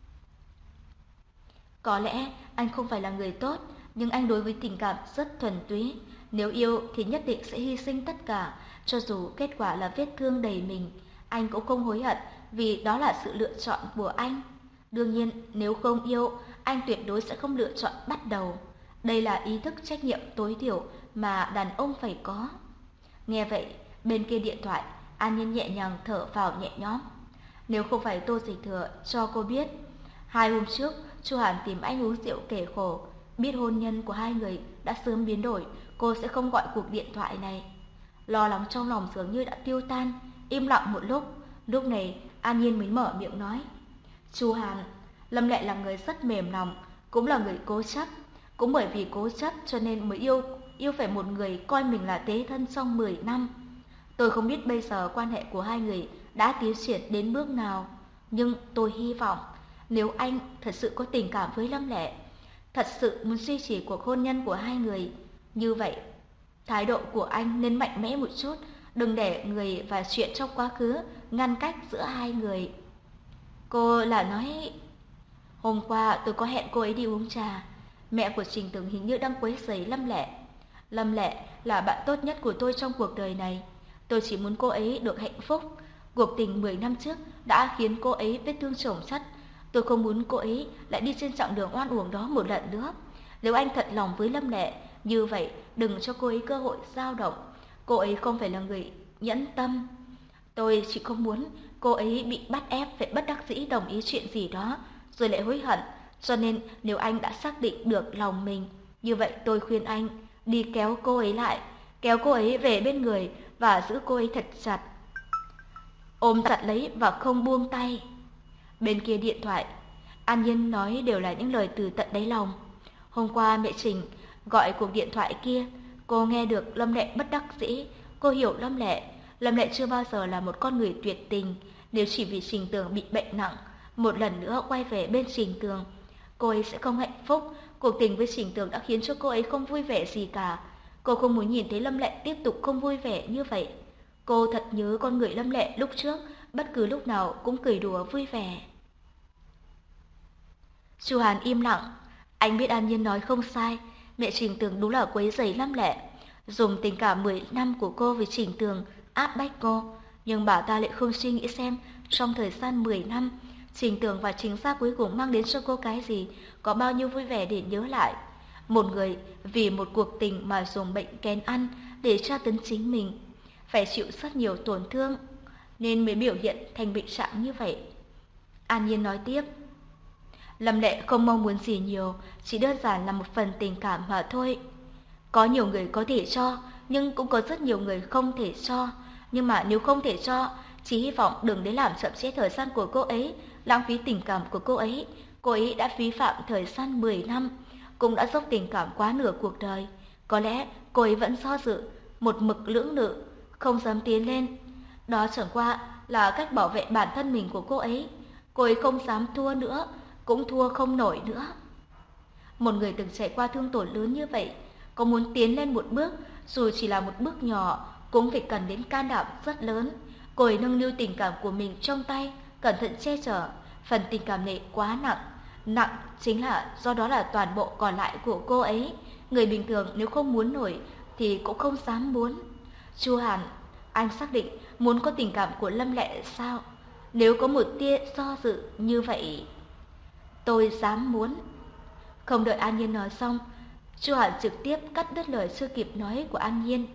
Speaker 1: Có lẽ anh không phải là người tốt, nhưng anh đối với tình cảm rất thuần túy. Nếu yêu thì nhất định sẽ hy sinh tất cả, cho dù kết quả là vết thương đầy mình. Anh cũng không hối hận vì đó là sự lựa chọn của anh. Đương nhiên, nếu không yêu, anh tuyệt đối sẽ không lựa chọn bắt đầu. Đây là ý thức trách nhiệm tối thiểu mà đàn ông phải có. Nghe vậy, bên kia điện thoại, An Nhiên nhẹ nhàng thở vào nhẹ nhõm. Nếu không phải Tô Dịch Thừa cho cô biết, hai hôm trước Chu Hàn tìm anh uống rượu kể khổ, biết hôn nhân của hai người đã sớm biến đổi, cô sẽ không gọi cuộc điện thoại này. Lo lắng trong lòng dường như đã tiêu tan, im lặng một lúc. Lúc này An Nhiên mới mở miệng nói: Chu Hàn, Lâm Lệ là người rất mềm lòng, cũng là người cố chấp. Cũng bởi vì cố chấp cho nên mới yêu yêu phải một người coi mình là tế thân trong mười năm. Tôi không biết bây giờ quan hệ của hai người đã tiến triển đến bước nào, nhưng tôi hy vọng nếu anh thật sự có tình cảm với Lâm Lệ, thật sự muốn duy trì cuộc hôn nhân của hai người, như vậy thái độ của anh nên mạnh mẽ một chút, đừng để người và chuyện trong quá khứ ngăn cách giữa hai người. Cô là nói, hôm qua tôi có hẹn cô ấy đi uống trà, mẹ của Trình Tường hình như đang quấy rầy Lâm Lệ. Lâm Lệ là bạn tốt nhất của tôi trong cuộc đời này, tôi chỉ muốn cô ấy được hạnh phúc. Cuộc tình mười năm trước đã khiến cô ấy vết thương chồng chất, tôi không muốn cô ấy lại đi trên chặng đường oan uổng đó một lần nữa. Nếu anh thật lòng với Lâm Lệ, như vậy đừng cho cô ấy cơ hội dao động. Cô ấy không phải là người nhẫn tâm. Tôi chỉ không muốn cô ấy bị bắt ép phải bất đắc dĩ đồng ý chuyện gì đó rồi lại hối hận. Cho nên nếu anh đã xác định được lòng mình, như vậy tôi khuyên anh đi kéo cô ấy lại, kéo cô ấy về bên người và giữ cô ấy thật chặt, ôm chặt lấy và không buông tay. Bên kia điện thoại, An Nhiên nói đều là những lời từ tận đáy lòng. Hôm qua mẹ Trình gọi cuộc điện thoại kia, cô nghe được Lâm Lệ bất đắc dĩ. Cô hiểu Lâm Lệ, Lâm Lệ chưa bao giờ là một con người tuyệt tình. Nếu chỉ vì Trình Tường bị bệnh nặng, một lần nữa quay về bên Trình Tường, cô ấy sẽ không hạnh phúc. Cuộc tình với Trình Tường đã khiến cho cô ấy không vui vẻ gì cả. Cô không muốn nhìn thấy Lâm Lệ tiếp tục không vui vẻ như vậy. Cô thật nhớ con người Lâm Lệ lúc trước, bất cứ lúc nào cũng cười đùa vui vẻ. Chu Hàn im lặng. Anh biết An Nhiên nói không sai, mẹ Trình Tường đúng là quấy rầy Lâm Lệ, dùng tình cảm mười năm của cô với Trình Tường áp bách cô. Nhưng bà ta lại không suy nghĩ xem trong thời gian mười năm, Trình Tường và Trình gia cuối cùng mang đến cho cô cái gì, có bao nhiêu vui vẻ để nhớ lại. Một người vì một cuộc tình mà dùng bệnh kén ăn để tra tấn chính mình, phải chịu rất nhiều tổn thương, nên mới biểu hiện thành bệnh trạng như vậy. An Nhiên nói tiếp: Lâm Lệ không mong muốn gì nhiều, chỉ đơn giản là một phần tình cảm mà thôi. Có nhiều người có thể cho, nhưng cũng có rất nhiều người không thể cho. Nhưng mà nếu không thể cho, chỉ hy vọng đừng để làm chậm trễ thời gian của cô ấy, lãng phí tình cảm của cô ấy. Cô ấy đã vi phạm thời gian mười năm, cũng đã dốc tình cảm quá nửa cuộc đời. Có lẽ cô ấy vẫn do dự, một mực lưỡng lự, không dám tiến lên. Đó chẳng qua là cách bảo vệ bản thân mình của cô ấy. Cô ấy không dám thua nữa, cũng thua không nổi nữa. Một người từng trải qua thương tổn lớn như vậy, có muốn tiến lên một bước, dù chỉ là một bước nhỏ, cũng phải cần đến can đảm rất lớn. Cô ấy nâng niu tình cảm của mình trong tay, cẩn thận che chở. Phần tình cảm này quá nặng, nặng chính là do đó là toàn bộ còn lại của cô ấy. Người bình thường nếu không muốn nổi thì cũng không dám muốn. Chu Hàn, anh xác định muốn có tình cảm của Lâm Lệ sao? Nếu có một tia do dự như vậy, tôi dám muốn. Không đợi An Nhiên nói xong, Chu Hàn trực tiếp cắt đứt lời chưa kịp nói của An Nhiên.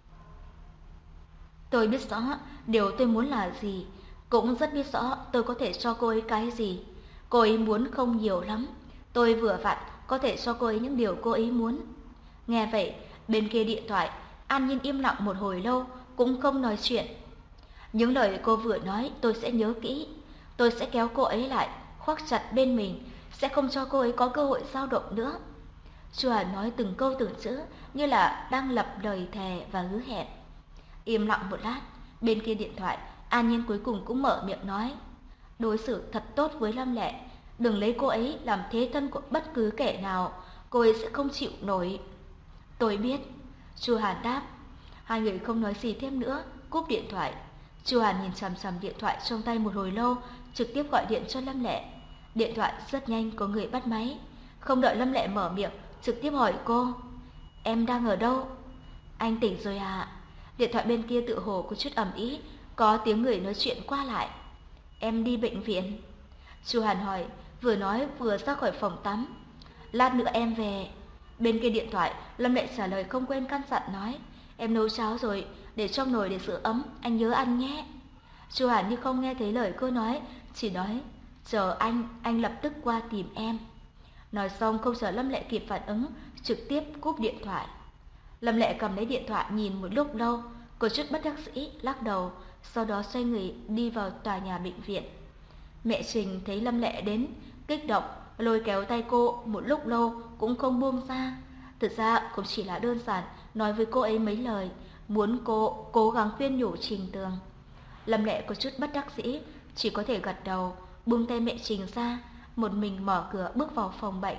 Speaker 1: Tôi biết rõ điều tôi muốn là gì, cũng rất biết rõ tôi có thể cho cô ấy cái gì. Cô ấy muốn không nhiều lắm, tôi vừa vặn có thể cho cô ấy những điều cô ấy muốn. Nghe vậy, bên kia điện thoại, An Nhiên im lặng một hồi lâu, cũng không nói chuyện. Những lời cô vừa nói tôi sẽ nhớ kỹ. Tôi sẽ kéo cô ấy lại, khoác chặt bên mình, sẽ không cho cô ấy có cơ hội dao động nữa. Chu Hàn nói từng câu từng chữ như là đang lập lời thề và hứa hẹn. Im lặng một lát, bên kia điện thoại, An Nhiên cuối cùng cũng mở miệng nói: Đối xử thật tốt với Lâm Lệ, đừng lấy cô ấy làm thế thân của bất cứ kẻ nào, cô ấy sẽ không chịu nổi. Tôi biết, Chu Hàn đáp. Hai người không nói gì thêm nữa, cúp điện thoại. Chu Hàn nhìn chằm chằm điện thoại trong tay một hồi lâu, trực tiếp gọi điện cho Lâm Lệ. Điện thoại rất nhanh có người bắt máy. Không đợi Lâm Lệ mở miệng, trực tiếp hỏi cô: Em đang ở đâu? Anh tỉnh rồi à? Điện thoại bên kia tự hồ có chút ầm ĩ, có tiếng người nói chuyện qua lại. Em đi bệnh viện. Chu Hàn hỏi, vừa nói vừa ra khỏi phòng tắm. Lát nữa em về. Bên kia điện thoại, Lâm Lệ trả lời không quên căn dặn nói, em nấu cháo rồi, để trong nồi để giữ ấm, anh nhớ ăn nhé. Chu Hàn như không nghe thấy lời cô nói, chỉ nói, chờ anh, anh lập tức qua tìm em. Nói xong không chờ Lâm Lệ kịp phản ứng, trực tiếp cúp điện thoại. Lâm Lệ cầm lấy điện thoại nhìn một lúc lâu, có chút bất đắc dĩ lắc đầu, sau đó xoay người đi vào tòa nhà bệnh viện. Mẹ Trình thấy Lâm Lệ đến, kích động lôi kéo tay cô một lúc lâu cũng không buông ra. Thực ra cũng chỉ là đơn giản nói với cô ấy mấy lời, muốn cô cố gắng khuyên nhủ Trình Tường. Lâm Lệ có chút bất đắc dĩ, chỉ có thể gật đầu, buông tay mẹ Trình ra, một mình mở cửa bước vào phòng bệnh.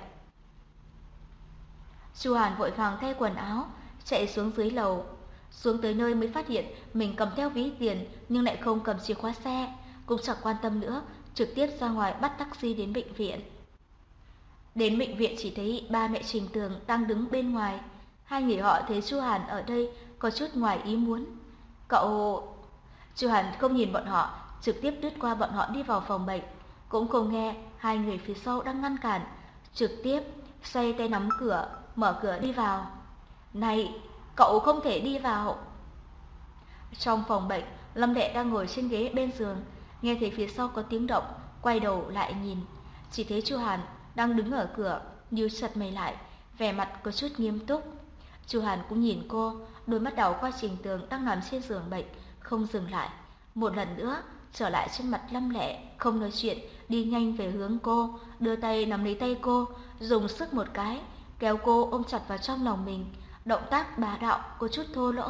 Speaker 1: Chu Hàn vội vàng thay quần áo, chạy xuống dưới lầu. Xuống tới nơi mới phát hiện mình cầm theo ví tiền nhưng lại không cầm chìa khóa xe, cũng chẳng quan tâm nữa, trực tiếp ra ngoài bắt taxi đến bệnh viện. Đến bệnh viện chỉ thấy ba mẹ Trình Tường đang đứng bên ngoài. Hai người họ thấy Chu Hàn ở đây có chút ngoài ý muốn. Cậu... Chu Hàn không nhìn bọn họ, trực tiếp lướt qua bọn họ đi vào phòng bệnh, cũng không nghe hai người phía sau đang ngăn cản, trực tiếp xoay tay nắm cửa, mở cửa đi vào. Này, cậu không thể đi vào. Trong phòng bệnh, Lâm Đệ đang ngồi trên ghế bên giường, nghe thấy phía sau có tiếng động, quay đầu lại nhìn, chỉ thấy Chu Hàn đang đứng ở cửa, nhíu chặt mày lại, vẻ mặt có chút nghiêm túc. Chu Hàn cũng nhìn cô, đôi mắt đảo qua Trình Tường đang nằm trên giường bệnh, không dừng lại, một lần nữa trở lại trên mặt Lâm Lệ, không nói chuyện, đi nhanh về hướng cô, đưa tay nắm lấy tay cô, dùng sức một cái, kéo cô ôm chặt vào trong lòng mình, động tác bá đạo có chút thô lỗ.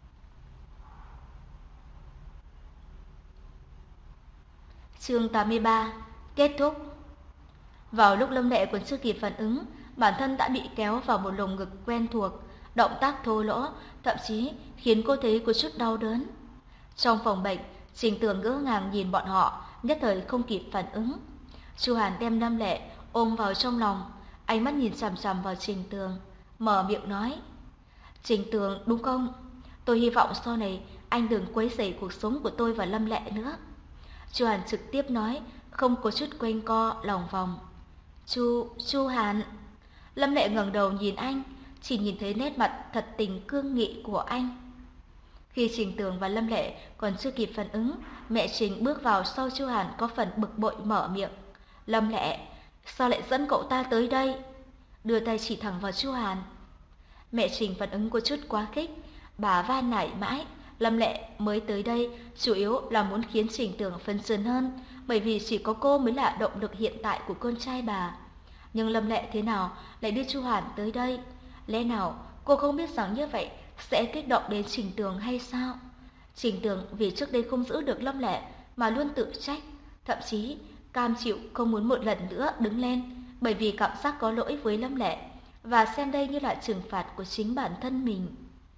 Speaker 1: Chương tám mươi ba kết thúc. Vào lúc Lâm Lệ còn chưa kịp phản ứng, bản thân đã bị kéo vào một lồng ngực quen thuộc, động tác thô lỗ, thậm chí khiến cô thấy có chút đau đớn. Trong phòng bệnh, Trình Tường ngỡ ngàng nhìn bọn họ, nhất thời không kịp phản ứng. Chu Hàn đem Lâm Lệ ôm vào trong lòng, ánh mắt nhìn chằm chằm vào Trình Tường, mở miệng nói: "Trình Tường, đúng không? Tôi hy vọng sau này anh đừng quấy rầy cuộc sống của tôi và Lâm Lệ nữa." Chu Hàn trực tiếp nói, không có chút quanh co lòng vòng. "Chu, Chu Hàn." Lâm Lệ ngẩng đầu nhìn anh, chỉ nhìn thấy nét mặt thật tình cương nghị của anh. Khi Trình Tường và Lâm Lệ còn chưa kịp phản ứng, mẹ Trình bước vào sau Chu Hàn có phần bực bội mở miệng: "Lâm Lệ, sao lại dẫn cậu ta tới đây?" Đưa tay chỉ thẳng vào Chu Hàn. Mẹ Trình phản ứng có chút quá khích, bà van nài mãi, Lâm Lệ mới tới đây chủ yếu là muốn khiến Trình Tường phấn chấn hơn, bởi vì chỉ có cô mới là động lực hiện tại của con trai bà. Nhưng Lâm Lệ thế nào lại đưa Chu Hàn tới đây? Lẽ nào cô không biết rằng như vậy sẽ kích động đến Trình Tường hay sao? Trình Tường vì trước đây không giữ được Lâm Lệ mà luôn tự trách, thậm chí cam chịu không muốn một lần nữa đứng lên, bởi vì cảm giác có lỗi với Lâm Lệ và xem đây như là trừng phạt của chính bản thân mình.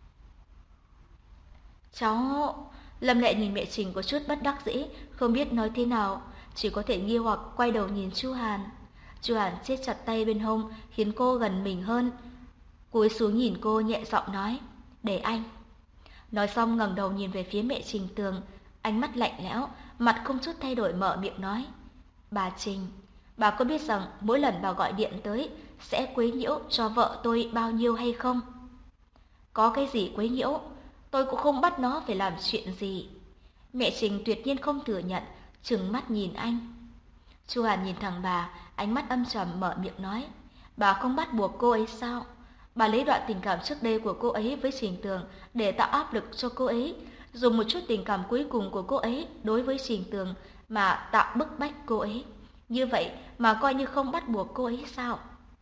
Speaker 1: "Cháu..." Lâm Lệ nhìn mẹ Trình có chút bất đắc dĩ, không biết nói thế nào, chỉ có thể nghi hoặc quay đầu nhìn Chu Hàn. Chu Hàn siết chặt tay bên hông, khiến cô gần mình hơn, cúi xuống nhìn cô nhẹ giọng nói: "Để anh." Nói xong ngẩng đầu nhìn về phía mẹ Trình Tường, ánh mắt lạnh lẽo, mặt không chút thay đổi mở miệng nói: "Bà Trình, bà có biết rằng mỗi lần bà gọi điện tới sẽ quấy nhiễu cho vợ tôi bao nhiêu hay không?" "Có cái gì quấy nhiễu? Tôi cũng không bắt nó phải làm chuyện gì." Mẹ Trình tuyệt nhiên không thừa nhận, trừng mắt nhìn anh. Chu Hàn nhìn thẳng bà, ánh mắt âm trầm mở miệng nói: "Bà không bắt buộc cô ấy sao? Bà lấy đoạn tình cảm trước đây của cô ấy với Trình Tường để tạo áp lực cho cô ấy, dùng một chút tình cảm cuối cùng của cô ấy đối với Trình Tường mà tạo bức bách cô ấy. Như vậy mà coi như không bắt buộc cô ấy sao?"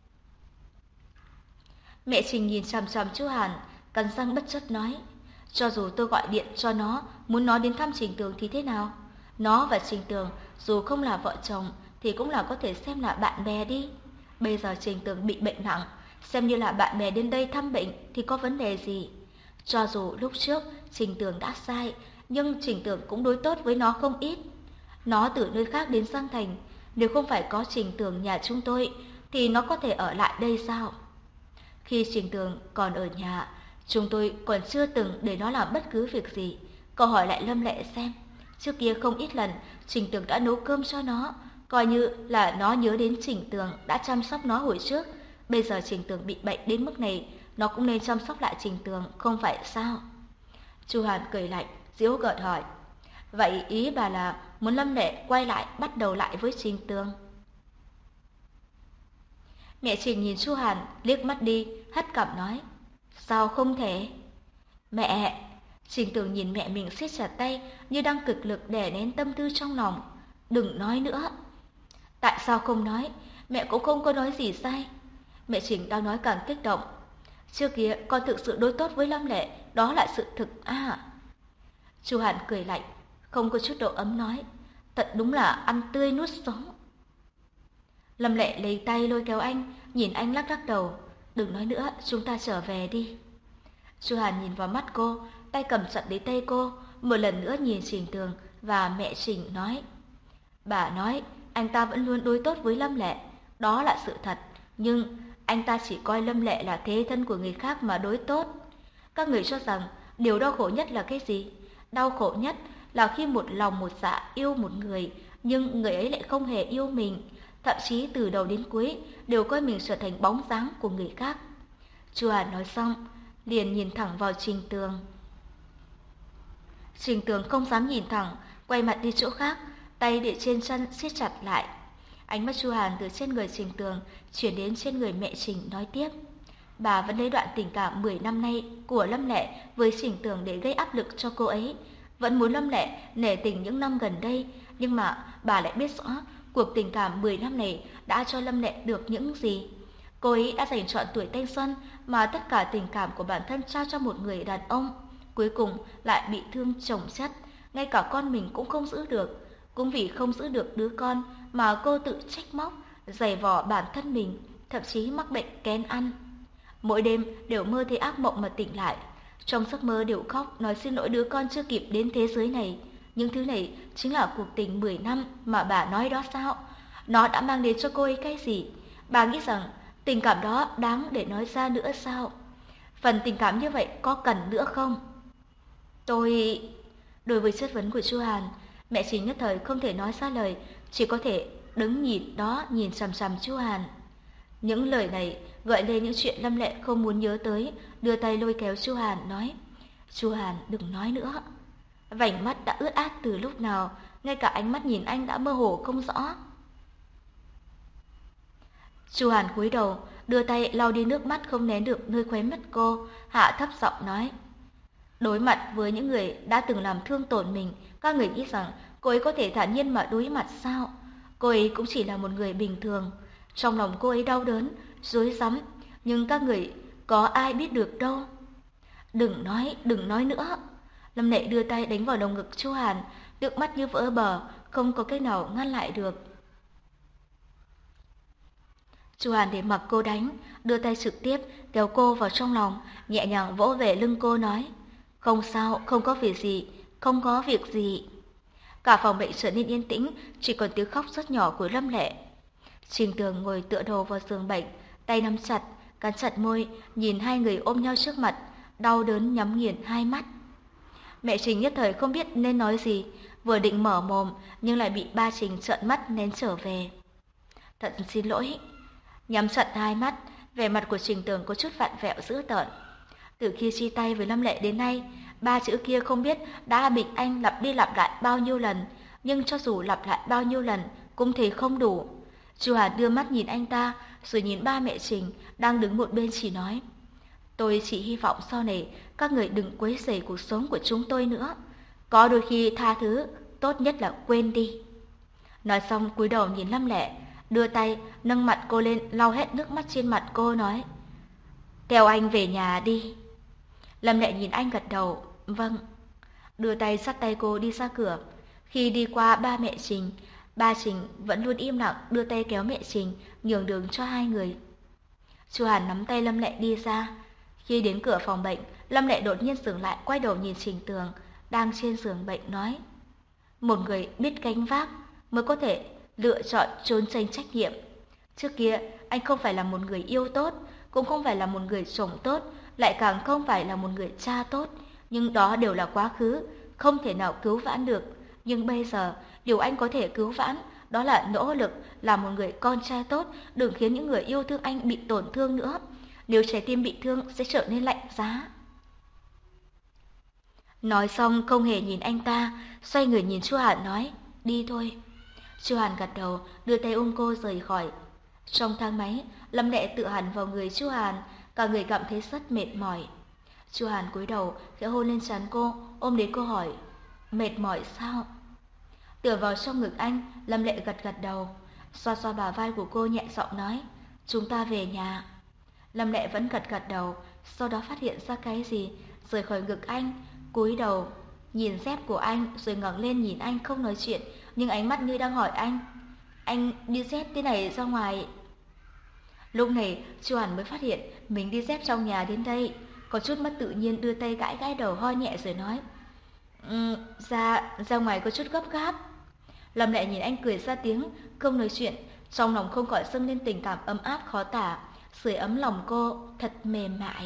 Speaker 1: Mẹ Trình nhìn chằm chằm Chu Hàn, cắn răng bất chấp nói: "Cho dù tôi gọi điện cho nó, muốn nó đến thăm Trình Tường thì thế nào? Nó và Trình Tường dù không là vợ chồng thì cũng là có thể xem là bạn bè đi. Bây giờ Trình Tường bị bệnh nặng, xem như là bạn bè đến đây thăm bệnh thì có vấn đề gì? Cho dù lúc trước Trình Tường đã sai, nhưng Trình Tường cũng đối tốt với nó không ít. Nó từ nơi khác đến Giang Thành, nếu không phải có Trình Tường nhà chúng tôi thì nó có thể ở lại đây sao? Khi Trình Tường còn ở nhà, chúng tôi còn chưa từng để nó làm bất cứ việc gì. Cậu hỏi lại Lâm Lệ xem, trước kia không ít lần Trình Tường đã nấu cơm cho nó, coi như là nó nhớ đến Trình Tường đã chăm sóc nó hồi trước. Bây giờ Trình Tường bị bệnh đến mức này, nó cũng nên chăm sóc lại Trình Tường, không phải sao? Chu Hàn cười lạnh, giễu cợt hỏi. Vậy ý bà là muốn Lâm Lệ quay lại, bắt đầu lại với Trình Tường? Mẹ Trình nhìn Chu Hàn, liếc mắt đi, hất cằm nói. Sao không thể? Mẹ! Trình Tường nhìn mẹ mình siết chặt tay, như đang cực lực đè nén tâm tư trong lòng. Đừng nói nữa. Tại sao không nói? Mẹ cũng không có nói gì sai. Mẹ Trình đang nói càng kích động. Trước kia con thực sự đối tốt với Lâm Lệ, đó là sự thực à? Chu Hàn cười lạnh, không có chút độ ấm nói. Thật đúng là ăn tươi nuốt sống. Lâm Lệ lấy tay lôi kéo anh, nhìn anh lắc lắc đầu. Đừng nói nữa, chúng ta trở về đi. Chu Hàn nhìn vào mắt cô, tay cầm chặt lấy tay cô, một lần nữa nhìn Trình Tường và mẹ Trình nói. Bà nói anh ta vẫn luôn đối tốt với Lâm Lệ, đó là sự thật, nhưng anh ta chỉ coi Lâm Lệ là thế thân của người khác mà đối tốt. Các người cho rằng điều đau khổ nhất là cái gì? Đau khổ nhất là khi một lòng một dạ yêu một người, nhưng người ấy lại không hề yêu mình, thậm chí từ đầu đến cuối đều coi mình trở thành bóng dáng của người khác. Chu Hàn nói xong, liền nhìn thẳng vào Trình Tường. Trình Tường không dám nhìn thẳng, quay mặt đi chỗ khác, tay để trên chân siết chặt lại. Ánh mắt Chu Hàn từ trên người Trình Tường chuyển đến trên người mẹ Trình, nói tiếp. Bà vẫn lấy đoạn tình cảm mười năm nay của Lâm Lệ với Trình Tường để gây áp lực cho cô ấy, vẫn muốn Lâm Lệ nể tình những năm gần đây, nhưng mà bà lại biết rõ cuộc tình cảm mười năm này đã cho Lâm Lệ được những gì. Cô ấy đã dành trọn tuổi thanh xuân mà tất cả tình cảm của bản thân trao cho một người đàn ông, cuối cùng lại bị thương chồng chất, ngay cả con mình cũng không giữ được. Cũng vì không giữ được đứa con mà cô tự trách móc, giày vò bản thân mình, thậm chí mắc bệnh kén ăn. Mỗi đêm đều mơ thấy ác mộng mà tỉnh lại, trong giấc mơ đều khóc nói xin lỗi đứa con chưa kịp đến thế giới này. Những thứ này chính là cuộc tình mười năm mà bà nói đó sao? Nó đã mang đến cho cô ấy cái gì? Bà nghĩ rằng tình cảm đó đáng để nói ra nữa sao? Phần tình cảm như vậy có cần nữa không? Tôi... Đối với chất vấn của Chu Hàn, mẹ Trình nhất thời không thể nói ra lời, chỉ có thể đứng nhìn đó nhìn chằm chằm Chu Hàn. Những lời này gợi lên những chuyện Lâm Lệ không muốn nhớ tới, đưa tay lôi kéo Chu Hàn nói. Chu Hàn đừng nói nữa. Vành mắt đã ướt át từ lúc nào, ngay cả ánh mắt nhìn anh đã mơ hồ không rõ. Chu Hàn cúi đầu, đưa tay lau đi nước mắt không nén được nơi khóe mắt cô, hạ thấp giọng nói. Đối mặt với những người đã từng làm thương tổn mình, các người nghĩ rằng cô ấy có thể thản nhiên mà đối mặt sao? Cô ấy cũng chỉ là một người bình thường. Trong lòng cô ấy đau đớn, rối rắm, nhưng các người có ai biết được đâu. Đừng nói, đừng nói nữa. Lâm Lệ đưa tay đánh vào lồng ngực Chu Hàn, nước mắt như vỡ bờ, không có cách nào ngăn lại được. Chu Hàn để mặc cô đánh, đưa tay trực tiếp kéo cô vào trong lòng, nhẹ nhàng vỗ về lưng cô nói. Không sao, không có việc gì, không có việc gì. Cả phòng bệnh trở nên yên tĩnh, chỉ còn tiếng khóc rất nhỏ của Lâm Lệ. Trình Tường ngồi tựa đầu vào giường bệnh, tay nắm chặt, cắn chặt môi, nhìn hai người ôm nhau trước mặt, đau đớn nhắm nghiền hai mắt. Mẹ Trình nhất thời không biết nên nói gì, vừa định mở mồm nhưng lại bị ba Trình trợn mắt nén trở về. Thật xin lỗi. Nhắm chặt hai mắt, vẻ mặt của Trình Tường có chút vặn vẹo dữ tợn. Từ khi chia tay với Lâm Lệ đến nay, ba chữ kia không biết đã bị anh lặp đi lặp lại bao nhiêu lần, nhưng cho dù lặp lại bao nhiêu lần cũng thấy không đủ. Chu Hà đưa mắt nhìn anh ta, rồi nhìn ba mẹ Trình đang đứng một bên chỉ nói. Tôi chỉ hy vọng sau này các người đừng quấy rầy cuộc sống của chúng tôi nữa. Có đôi khi tha thứ, tốt nhất là quên đi. Nói xong cúi đầu nhìn Lâm Lệ, đưa tay nâng mặt cô lên lau hết nước mắt trên mặt cô nói. Theo anh về nhà đi. Lâm Lệ nhìn anh gật đầu, vâng. Đưa tay dắt tay cô đi ra cửa. Khi đi qua ba mẹ Trình, ba Trình vẫn luôn im lặng đưa tay kéo mẹ Trình, nhường đường cho hai người. Chu Hàn nắm tay Lâm Lệ đi ra. Khi đến cửa phòng bệnh, Lâm Lệ đột nhiên dừng lại, quay đầu nhìn Trình Tường đang trên giường bệnh nói. Một người biết gánh vác mới có thể lựa chọn trốn tránh trách nhiệm. Trước kia anh không phải là một người yêu tốt, cũng không phải là một người chồng tốt, lại càng không phải là một người cha tốt, nhưng đó đều là quá khứ, không thể nào cứu vãn được. Nhưng bây giờ, điều anh có thể cứu vãn, đó là nỗ lực làm một người con trai tốt, đừng khiến những người yêu thương anh bị tổn thương nữa. Nếu trái tim bị thương sẽ trở nên lạnh giá. Nói xong không hề nhìn anh ta, xoay người nhìn Chu Hàn nói, đi thôi. Chu Hàn gật đầu, đưa tay ôm cô rời khỏi. Trong thang máy, Lâm Lệ tự hẳn vào người Chu Hàn, cả người cảm thấy rất mệt mỏi. Chu Hàn cúi đầu, khẽ hôn lên trán cô, ôm lấy cô hỏi, mệt mỏi sao? Tựa vào trong ngực anh, Lâm Lệ gật gật đầu, xoa xoa bả vai của cô nhẹ giọng nói, chúng ta về nhà. Lâm Lệ vẫn gật gật đầu, sau đó phát hiện ra cái gì, rời khỏi ngực anh, cúi đầu, nhìn dép của anh rồi ngẩng lên nhìn anh không nói chuyện, nhưng ánh mắt như đang hỏi anh, anh đi dép thế này ra ngoài. Lúc này, Chu Hàn mới phát hiện mình đi dép trong nhà đến đây, có chút mất tự nhiên đưa tay gãi gãi đầu ho nhẹ rồi nói, um, ra, ra ngoài có chút gấp gáp. Lâm Lệ nhìn anh cười ra tiếng, không nói chuyện, trong lòng không khỏi dâng lên tình cảm ấm áp khó tả, sưởi ấm lòng cô thật mềm mại.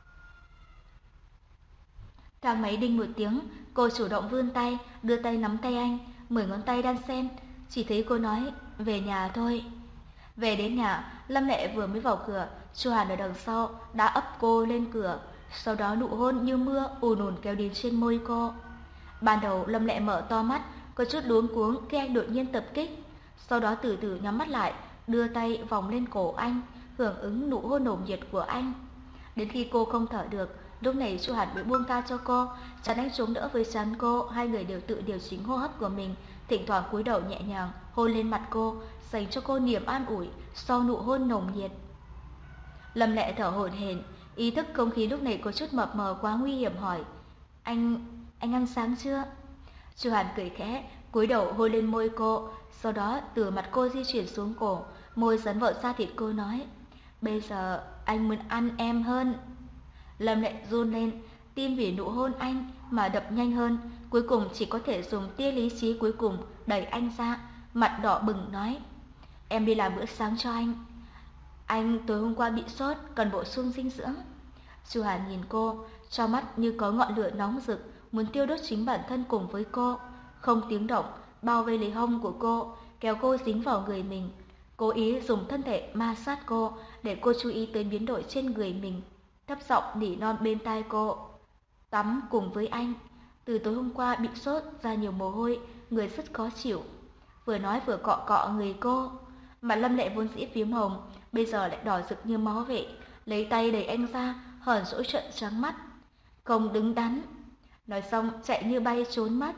Speaker 1: Thang máy đinh một tiếng, cô chủ động vươn tay, đưa tay nắm tay anh, mười ngón tay đan xen, chỉ thấy cô nói, về nhà thôi. Về đến nhà, Lâm Lệ vừa mới vào cửa, Chu Hàn ở đằng sau đã ấp cô lên cửa, sau đó nụ hôn như mưa ùn ùn kéo đến trên môi cô. Ban đầu Lâm Lệ mở to mắt, có chút luống cuống khi anh đột nhiên tập kích, sau đó từ từ nhắm mắt lại, đưa tay vòng lên cổ anh, hưởng ứng nụ hôn nồng nhiệt của anh. Đến khi cô không thở được, lúc này Chu Hàn mới buông tha cho cô, chắn anh chống đỡ với trán cô, hai người đều tự điều chỉnh hô hấp của mình, thỉnh thoảng cúi đầu nhẹ nhàng hôn lên mặt cô, dành cho cô niềm an ủi sau nụ hôn nồng nhiệt. Lâm Lệ thở hổn hển, ý thức không khí lúc này có chút mập mờ quá nguy hiểm hỏi, anh, anh ăn sáng chưa? Chu Hàn cười khẽ, cúi đầu hôn lên môi cô, sau đó từ mặt cô di chuyển xuống cổ, môi dấn vào da thịt cô nói, bây giờ anh muốn ăn em hơn. Lâm Lệ run lên, tim vì nụ hôn anh mà đập nhanh hơn, cuối cùng chỉ có thể dùng tia lý trí cuối cùng đẩy anh ra, mặt đỏ bừng nói, em đi làm bữa sáng cho anh. Anh tối hôm qua bị sốt, cần bổ sung dinh dưỡng. Chu Hàn nhìn cô, trong mắt như có ngọn lửa nóng rực, muốn tiêu đốt chính bản thân cùng với cô, không tiếng động bao vây lấy hông của cô, kéo cô dính vào người mình, cố ý dùng thân thể ma sát cô để cô chú ý tới biến đổi trên người mình, thấp giọng nỉ non bên tai cô, tắm cùng với anh. Từ tối hôm qua bị sốt ra nhiều mồ hôi, người rất khó chịu. Vừa nói vừa cọ cọ người cô. Mặt Lâm Lệ vốn dĩ phím hồng, bây giờ lại đỏ rực như máu vậy, lấy tay đẩy anh ra, hờn dỗi trợn trắng mắt. Không đứng đắn. Nói xong chạy như bay trốn mất.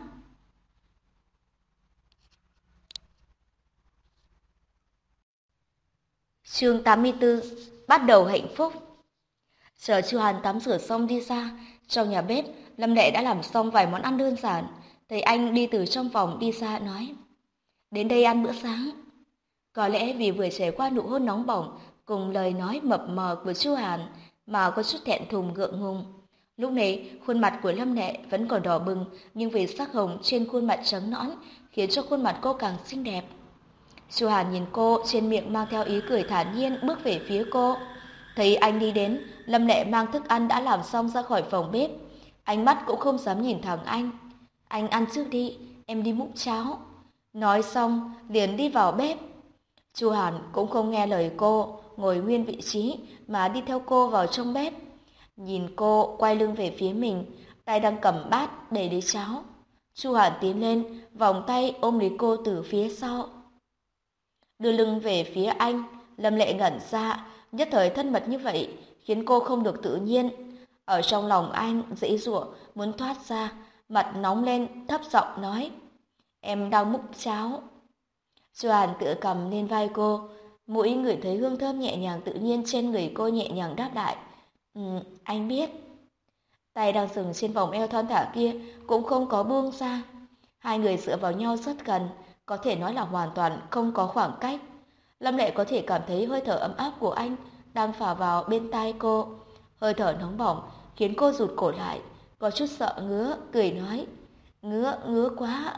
Speaker 1: Chương tám mươi tư. Bắt đầu hạnh phúc. Chờ Chu Hàn tắm rửa xong đi ra, trong nhà bếp, Lâm Lệ đã làm xong vài món ăn đơn giản. Thấy anh đi từ trong phòng đi ra nói, đến đây ăn bữa sáng. Có lẽ vì vừa trải qua nụ hôn nóng bỏng cùng lời nói mập mờ của Chu Hàn mà có chút thẹn thùng ngượng ngùng. Lúc này, khuôn mặt của Lâm Lệ vẫn còn đỏ bừng, nhưng vì sắc hồng trên khuôn mặt trắng nõn khiến cho khuôn mặt cô càng xinh đẹp. Chu Hàn nhìn cô, trên miệng mang theo ý cười thản nhiên bước về phía cô. Thấy anh đi đến, Lâm Lệ mang thức ăn đã làm xong ra khỏi phòng bếp. Ánh mắt cũng không dám nhìn thẳng anh. Anh ăn trước đi, em đi múc cháo. Nói xong, liền đi vào bếp. Chu Hàn cũng không nghe lời cô, ngồi nguyên vị trí mà đi theo cô vào trong bếp. Nhìn cô quay lưng về phía mình, tay đang cầm bát để lấy cháo. Chu Hàn tiến lên, vòng tay ôm lấy cô từ phía sau. Đưa lưng về phía anh, Lâm Lệ ngẩn ra, nhất thời thân mật như vậy khiến cô không được tự nhiên. Ở trong lòng anh giãy giụa muốn thoát ra, mặt nóng lên, thấp giọng nói, em đang múc cháo. Chu Hàn tựa cầm lên vai cô, mũi ngửi thấy hương thơm nhẹ nhàng tự nhiên trên người cô, nhẹ nhàng đáp lại, ừ, anh biết. Tay đang dừng trên vòng eo thon thả kia cũng không có buông ra. Hai người dựa vào nhau rất gần, có thể nói là hoàn toàn không có khoảng cách. Lâm Lệ có thể cảm thấy hơi thở ấm áp của anh đang phả vào bên tai cô. Hơi thở nóng bỏng khiến cô rụt cổ lại, có chút sợ ngứa, cười nói, ngứa, ngứa quá.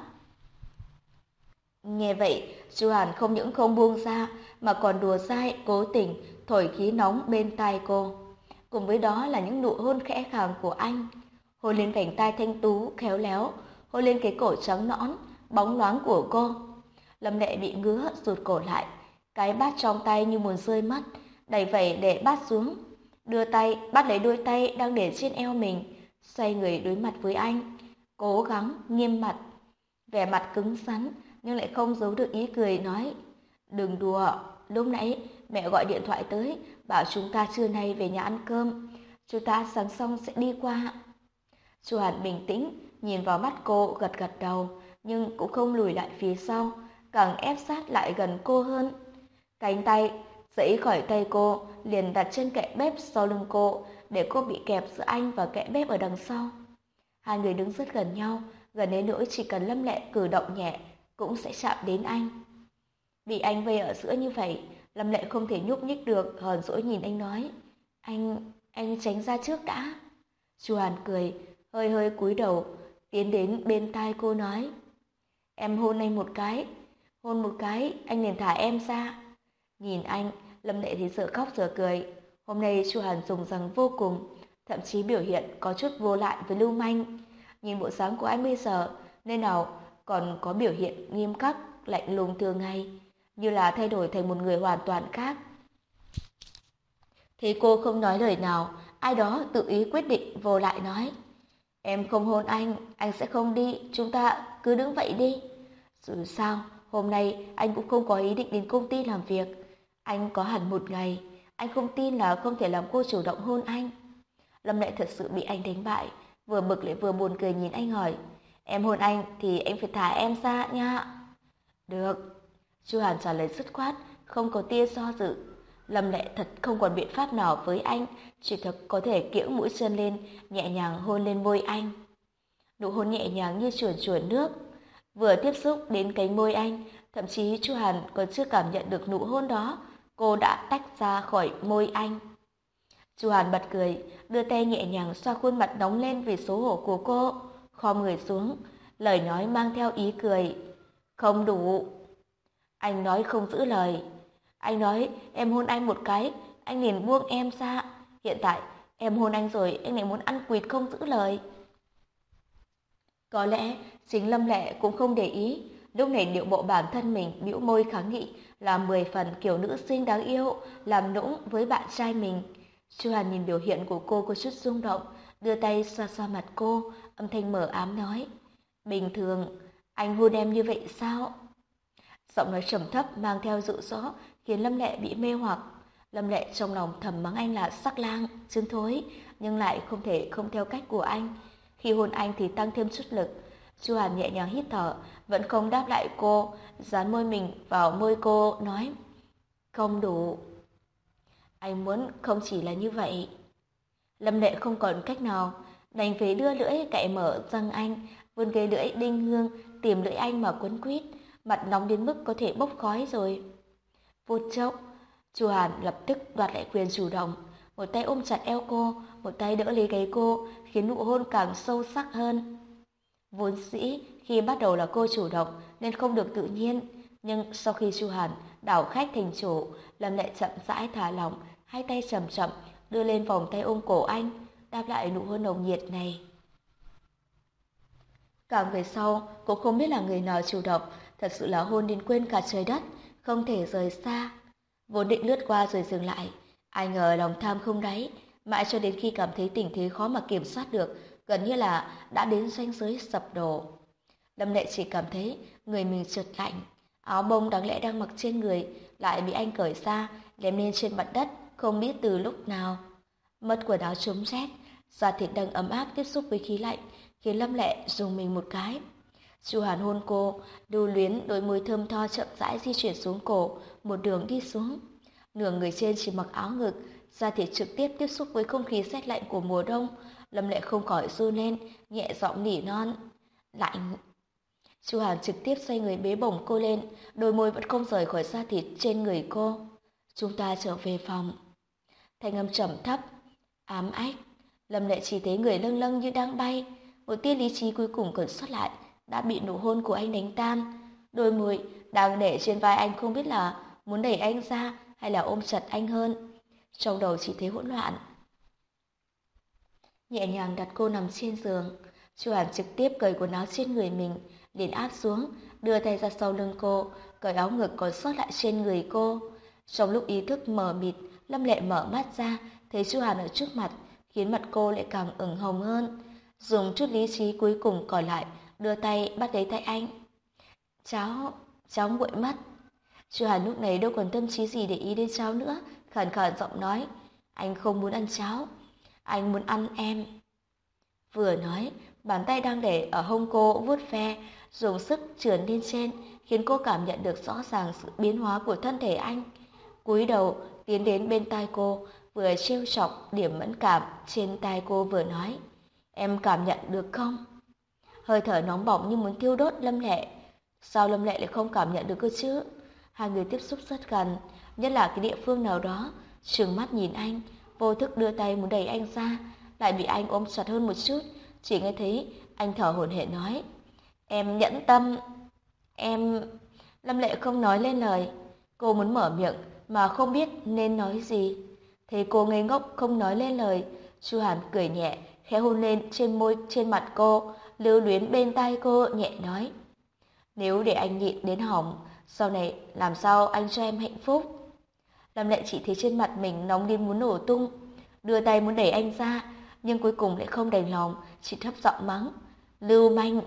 Speaker 1: Nghe vậy, Chu Hàn không những không buông ra mà còn đùa dai, cố tình thổi khí nóng bên tai cô. Cùng với đó là những nụ hôn khẽ khàng của anh, hôn lên vành tai thanh tú khéo léo, hôn lên cái cổ trắng nõn bóng loáng của cô. Lâm Lệ bị ngứa rụt cổ lại, cái bát trong tay như muốn rơi mất, đành phải để bát xuống, đưa tay bắt lấy đôi tay đang để trên eo mình, xoay người đối mặt với anh, cố gắng nghiêm mặt, vẻ mặt cứng rắn nhưng lại không giấu được ý cười nói: "Đừng đùa, lúc nãy mẹ gọi điện thoại tới, bảo chúng ta trưa nay về nhà ăn cơm, chúng ta sáng xong sẽ đi qua." Chu Hàn bình tĩnh nhìn vào mắt cô, gật gật đầu, nhưng cũng không lùi lại phía sau, càng ép sát lại gần cô hơn. Cánh tay giãy khỏi tay cô, liền đặt trên kệ bếp sau lưng cô, để cô bị kẹp giữa anh và kệ bếp ở đằng sau. Hai người đứng rất gần nhau, gần đến nỗi chỉ cần Lâm Lệ cử động nhẹ cũng sẽ chạm đến anh. Bị anh vây ở giữa như vậy, Lâm Lệ không thể nhúc nhích được, hờn dỗi nhìn anh nói: "Anh, anh tránh ra trước đã." Chu Hàn cười, hơi hơi cúi đầu, tiến đến bên tai cô nói: "Em hôn anh một cái, hôn một cái, anh liền thả em ra." Nhìn anh, Lâm Lệ thì dở khóc dở cười. Hôm nay Chu Hàn dùng rằng vô cùng, thậm chí biểu hiện có chút vô lại với lưu manh. Nhìn bộ dáng của anh bây giờ, nơi nào còn có biểu hiện nghiêm khắc, lạnh lùng thường ngày, như là thay đổi thành một người hoàn toàn khác. Thấy cô không nói lời nào, ai đó tự ý quyết định vô lại nói: "Em không hôn anh, anh sẽ không đi, chúng ta cứ đứng vậy đi. Dù sao, hôm nay anh cũng không có ý định đến công ty làm việc. Anh có hẳn một ngày, anh không tin là không thể làm cô chủ động hôn anh." Lâm Lệ thật sự bị anh đánh bại, vừa bực lại vừa buồn cười nhìn anh hỏi: "Em hôn anh thì anh phải thả em ra nha." "Được." Chu Hàn trả lời dứt khoát, không có tia do dự. Lâm Lệ thật không còn biện pháp nào với anh, chỉ thật có thể kiễng mũi chân lên, nhẹ nhàng hôn lên môi anh. Nụ hôn nhẹ nhàng như chuồn chuồn nước, vừa tiếp xúc đến cánh môi anh, thậm chí Chu Hàn còn chưa cảm nhận được nụ hôn đó, cô đã tách ra khỏi môi anh. Chu Hàn bật cười, đưa tay nhẹ nhàng xoa khuôn mặt nóng lên vì xấu hổ của cô, khom người xuống, lời nói mang theo ý cười: "Không đủ." Anh nói không giữ lời. Anh nói em hôn anh một cái, anh liền buông em ra. Hiện tại em hôn anh rồi, anh lại muốn ăn quỵt không giữ lời. Có lẽ chính Lâm Lệ cũng không để ý, lúc này điệu bộ bản thân mình bĩu môi kháng nghị là mười phần kiểu nữ sinh đáng yêu, làm nũng với bạn trai mình. Chu Hàn nhìn biểu hiện của cô có chút rung động, đưa tay xoa xoa mặt cô, âm thanh mờ ám nói: "Bình thường, anh hôn em như vậy sao?" Giọng nói trầm thấp mang theo dụ dỗ khiến Lâm Lệ bị mê hoặc. Lâm Lệ trong lòng thầm mắng anh là sắc lang, chân thối, nhưng lại không thể không theo cách của anh. Khi hôn anh thì tăng thêm chút lực. Chu Hàn nhẹ nhàng hít thở, vẫn không đáp lại cô, dán môi mình vào môi cô, nói: "Không đủ." Anh muốn không chỉ là như vậy. Lâm Lệ không còn cách nào, đành phải đưa lưỡi cạy mở răng anh, vươn cái lưỡi đinh hương tìm lưỡi anh mà quấn quýt, mặt nóng đến mức có thể bốc khói rồi. Phút chốc, Chu Hàn lập tức đoạt lại quyền chủ động, một tay ôm chặt eo cô, một tay đỡ lấy gáy cô, khiến nụ hôn càng sâu sắc hơn. Vốn dĩ khi bắt đầu là cô chủ động nên không được tự nhiên, nhưng sau khi Chu Hàn đảo khách thành chủ, Lâm Lệ chậm rãi thả lỏng, hai tay chậm chậm đưa lên vòng tay ôm cổ anh, đáp lại nụ hôn nồng nhiệt này. Càng về sau, cô không biết là người nào chủ động, thật sự là hôn đến quên cả trời đất, không thể rời xa. Vốn định lướt qua rồi dừng lại, ai ngờ lòng tham không đáy, mãi cho đến khi cảm thấy tình thế khó mà kiểm soát được, gần như là đã đến ranh giới sập đổ. Lâm Lệ chỉ cảm thấy người mình trượt lạnh, áo bông đáng lẽ đang mặc trên người lại bị anh cởi ra, ném lên trên mặt đất, không biết từ lúc nào. Mất quần áo chống rét, da thịt đang ấm áp tiếp xúc với khí lạnh, khiến Lâm Lệ dùng mình một cái. Chu Hàn hôn cô, lưu luyến đôi môi thơm tho chậm rãi di chuyển xuống cổ, một đường đi xuống. Nửa người trên chỉ mặc áo ngực, da thịt trực tiếp tiếp xúc với không khí rét lạnh của mùa đông. Lâm Lệ không khỏi run lên, nhẹ giọng nỉ non: "Lạnh." Chu Hàn trực tiếp xoay người bế bổng cô lên, đôi môi vẫn không rời khỏi da thịt trên người cô. "Chúng ta trở về phòng." Thanh âm trầm thấp, ám ách. Lâm Lệ chỉ thấy người lâng lâng như đang bay, một tia lý trí cuối cùng còn sót lại đã bị nụ hôn của anh đánh tan. Đôi môi đang để trên vai anh không biết là muốn đẩy anh ra hay là ôm chặt anh hơn. Trong đầu chỉ thấy hỗn loạn. Nhẹ nhàng đặt cô nằm trên giường, Chu Hàn trực tiếp cởi quần áo trên người mình, liền áp xuống, đưa tay ra sau lưng cô, cởi áo ngực còn sót lại trên người cô. Trong lúc ý thức mờ mịt, Lâm Lệ mở mắt ra, thấy Chu Hàn ở trước mặt, khiến mặt cô lại càng ửng hồng hơn. Dùng chút lý trí cuối cùng còn lại, đưa tay bắt lấy tay anh. Cháu, cháu nguội mắt. Chu Hàn lúc này đâu còn tâm trí gì để ý đến cháu nữa, khàn khàn giọng nói, anh không muốn ăn cháu, anh muốn ăn em. Vừa nói, bàn tay đang để ở hông cô vuốt ve, dùng sức trườn lên trên, khiến cô cảm nhận được rõ ràng sự biến hóa của thân thể anh. Cúi đầu tiến đến bên tai cô, vừa trêu chọc điểm mẫn cảm trên tai cô vừa nói, em cảm nhận được không? Hơi thở nóng bỏng như muốn thiêu đốt Lâm Lệ. Sao Lâm Lệ lại không cảm nhận được cơ chứ? Hai người tiếp xúc rất gần, nhất là cái địa phương nào đó. Trừng mắt nhìn anh, vô thức đưa tay muốn đẩy anh ra, lại bị anh ôm chặt hơn một chút. Chỉ nghe thấy anh thở hổn hển nói, em nhẫn tâm, em... Lâm Lệ không nói lên lời. Cô muốn mở miệng mà không biết nên nói gì. Thấy cô ngây ngốc không nói lên lời, Chu Hàn cười nhẹ, khẽ hôn lên trên môi trên mặt cô, lưu luyến bên tai cô nhẹ nói, nếu để anh nhịn đến hỏng, sau này làm sao anh cho em hạnh phúc? Lâm Lệ chỉ thấy trên mặt mình nóng đến muốn nổ tung, đưa tay muốn đẩy anh ra, nhưng cuối cùng lại không đành lòng, chỉ thấp giọng mắng, lưu manh.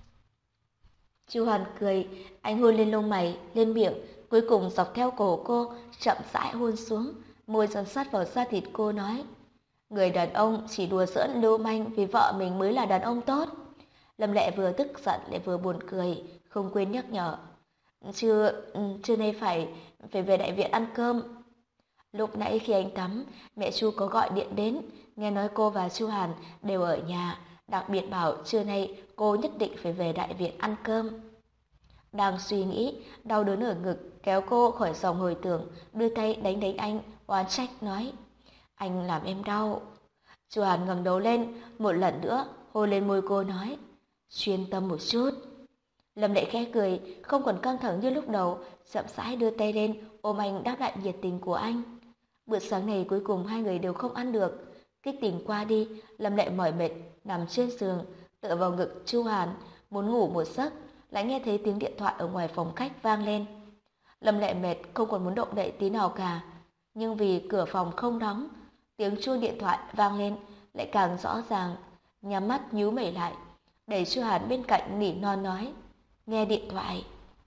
Speaker 1: Chu Hàn cười, anh hôn lên lông mày, lên miệng, cuối cùng dọc theo cổ cô, chậm rãi hôn xuống, môi dán sát vào da thịt cô nói, người đàn ông chỉ đùa giỡn lưu manh vì vợ mình mới là đàn ông tốt. Lâm Lệ vừa tức giận lại vừa buồn cười, không quên nhắc nhở, chưa chưa nay phải phải về đại viện ăn cơm. Lúc nãy khi anh tắm, mẹ Chu có gọi điện đến, nghe nói cô và Chu Hàn đều ở nhà, đặc biệt bảo trưa nay cô nhất định phải về đại viện ăn cơm. Đang suy nghĩ, đau đớn ở ngực kéo cô khỏi dòng hồi tưởng, đưa tay đánh đánh anh, oán trách nói, anh làm em đau. Chu Hàn ngẩng đầu lên, một lần nữa hôn lên môi cô nói, chuyên tâm một chút. Lâm Lệ khẽ cười, không còn căng thẳng như lúc đầu, chậm rãi đưa tay lên ôm anh đáp lại nhiệt tình của anh. Bữa sáng này cuối cùng hai người đều không ăn được. Kích tình qua đi, Lâm Lệ mỏi mệt nằm trên giường, tựa vào ngực Chu Hàn, muốn ngủ một giấc, lại nghe thấy tiếng điện thoại ở ngoài phòng khách vang lên. Lâm Lệ mệt không còn muốn động đậy tí nào cả, nhưng vì cửa phòng không đóng, tiếng chuông điện thoại vang lên lại càng rõ ràng. Nhắm mắt nhíu mày lại, đẩy Chu Hàn bên cạnh nỉ non nói, nghe điện thoại.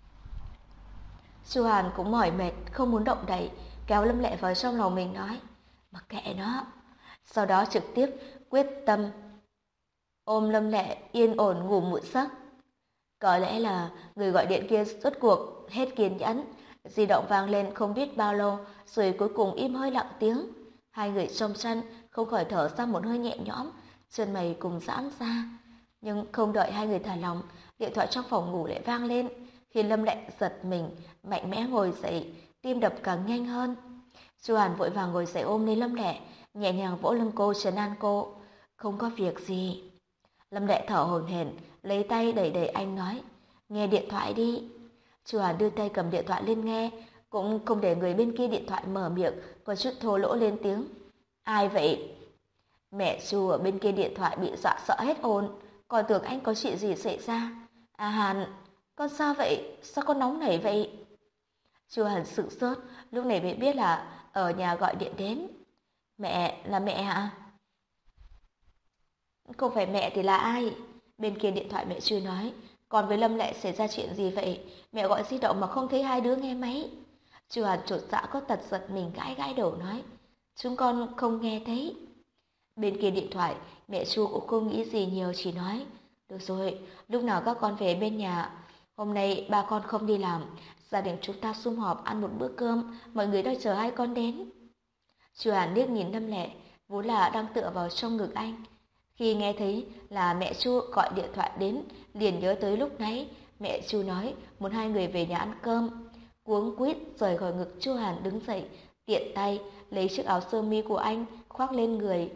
Speaker 1: Chu Hàn cũng mỏi mệt không muốn động đậy, kéo Lâm Lệ vào trong lòng mình nói, mặc kệ nó. Sau đó trực tiếp quyết tâm ôm Lâm Lệ yên ổn ngủ một giấc. Có lẽ là người gọi điện kia rốt cuộc hết kiên nhẫn, di động vang lên không biết bao lâu, rồi cuối cùng im hơi lặng tiếng. Hai người trong chăn không khỏi thở ra một hơi nhẹ nhõm, chân mày cùng giãn ra. Nhưng không đợi hai người thả lòng, điện thoại trong phòng ngủ lại vang lên, khiến Lâm Lệ giật mình, mạnh mẽ ngồi dậy, tim đập càng nhanh hơn. Chu Hàn vội vàng ngồi dậy ôm lấy Lâm Lệ, nhẹ nhàng vỗ lưng cô trấn an cô, không có việc gì. Lâm Lệ thở hổn hển, lấy tay đẩy đẩy anh nói, nghe điện thoại đi. Chu Hàn đưa tay cầm điện thoại lên nghe, cũng không để người bên kia điện thoại mở miệng, có chút thô lỗ lên tiếng, ai vậy? Mẹ Chu ở bên kia điện thoại bị dọa sợ hết hồn, còn tưởng anh có chuyện gì xảy ra. À Hàn, con sao vậy? Sao con nóng nảy vậy? Chu Hàn sửng sốt, lúc này mới biết là ở nhà gọi điện đến. Mẹ, là mẹ hả? Không phải mẹ thì là ai? Bên kia điện thoại mẹ Chu nói, còn với Lâm Lệ xảy ra chuyện gì vậy? Mẹ gọi di động mà không thấy hai đứa nghe máy. Chu Hàn chột dạ có tật giật mình gãi gãi đầu nói, chúng con không nghe thấy. Bên kia điện thoại, mẹ Chu cũng không nghĩ gì nhiều, chỉ nói, được rồi, lúc nào các con về bên nhà. Hôm nay ba con không đi làm, gia đình chúng ta sum họp ăn một bữa cơm, mọi người đang chờ hai con đến. Chu Hàn liếc nhìn Lâm Lệ, vốn là đang tựa vào trong ngực anh. Khi nghe thấy là mẹ Chu gọi điện thoại đến, liền nhớ tới lúc nãy mẹ Chu nói muốn hai người về nhà ăn cơm. Cuống quýt rời khỏi ngực Chu Hàn đứng dậy, tiện tay lấy chiếc áo sơ mi của anh khoác lên người,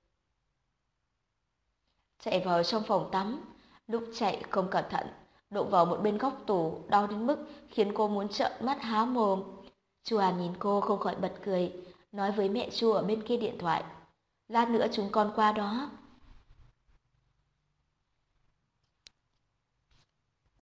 Speaker 1: chạy vào trong phòng tắm. Lúc chạy không cẩn thận đụng vào một bên góc tủ, đau đến mức khiến cô muốn trợn mắt há mồm. Chu Hàn nhìn cô không khỏi bật cười, nói với mẹ Chu ở bên kia điện thoại, lát nữa chúng con qua đó.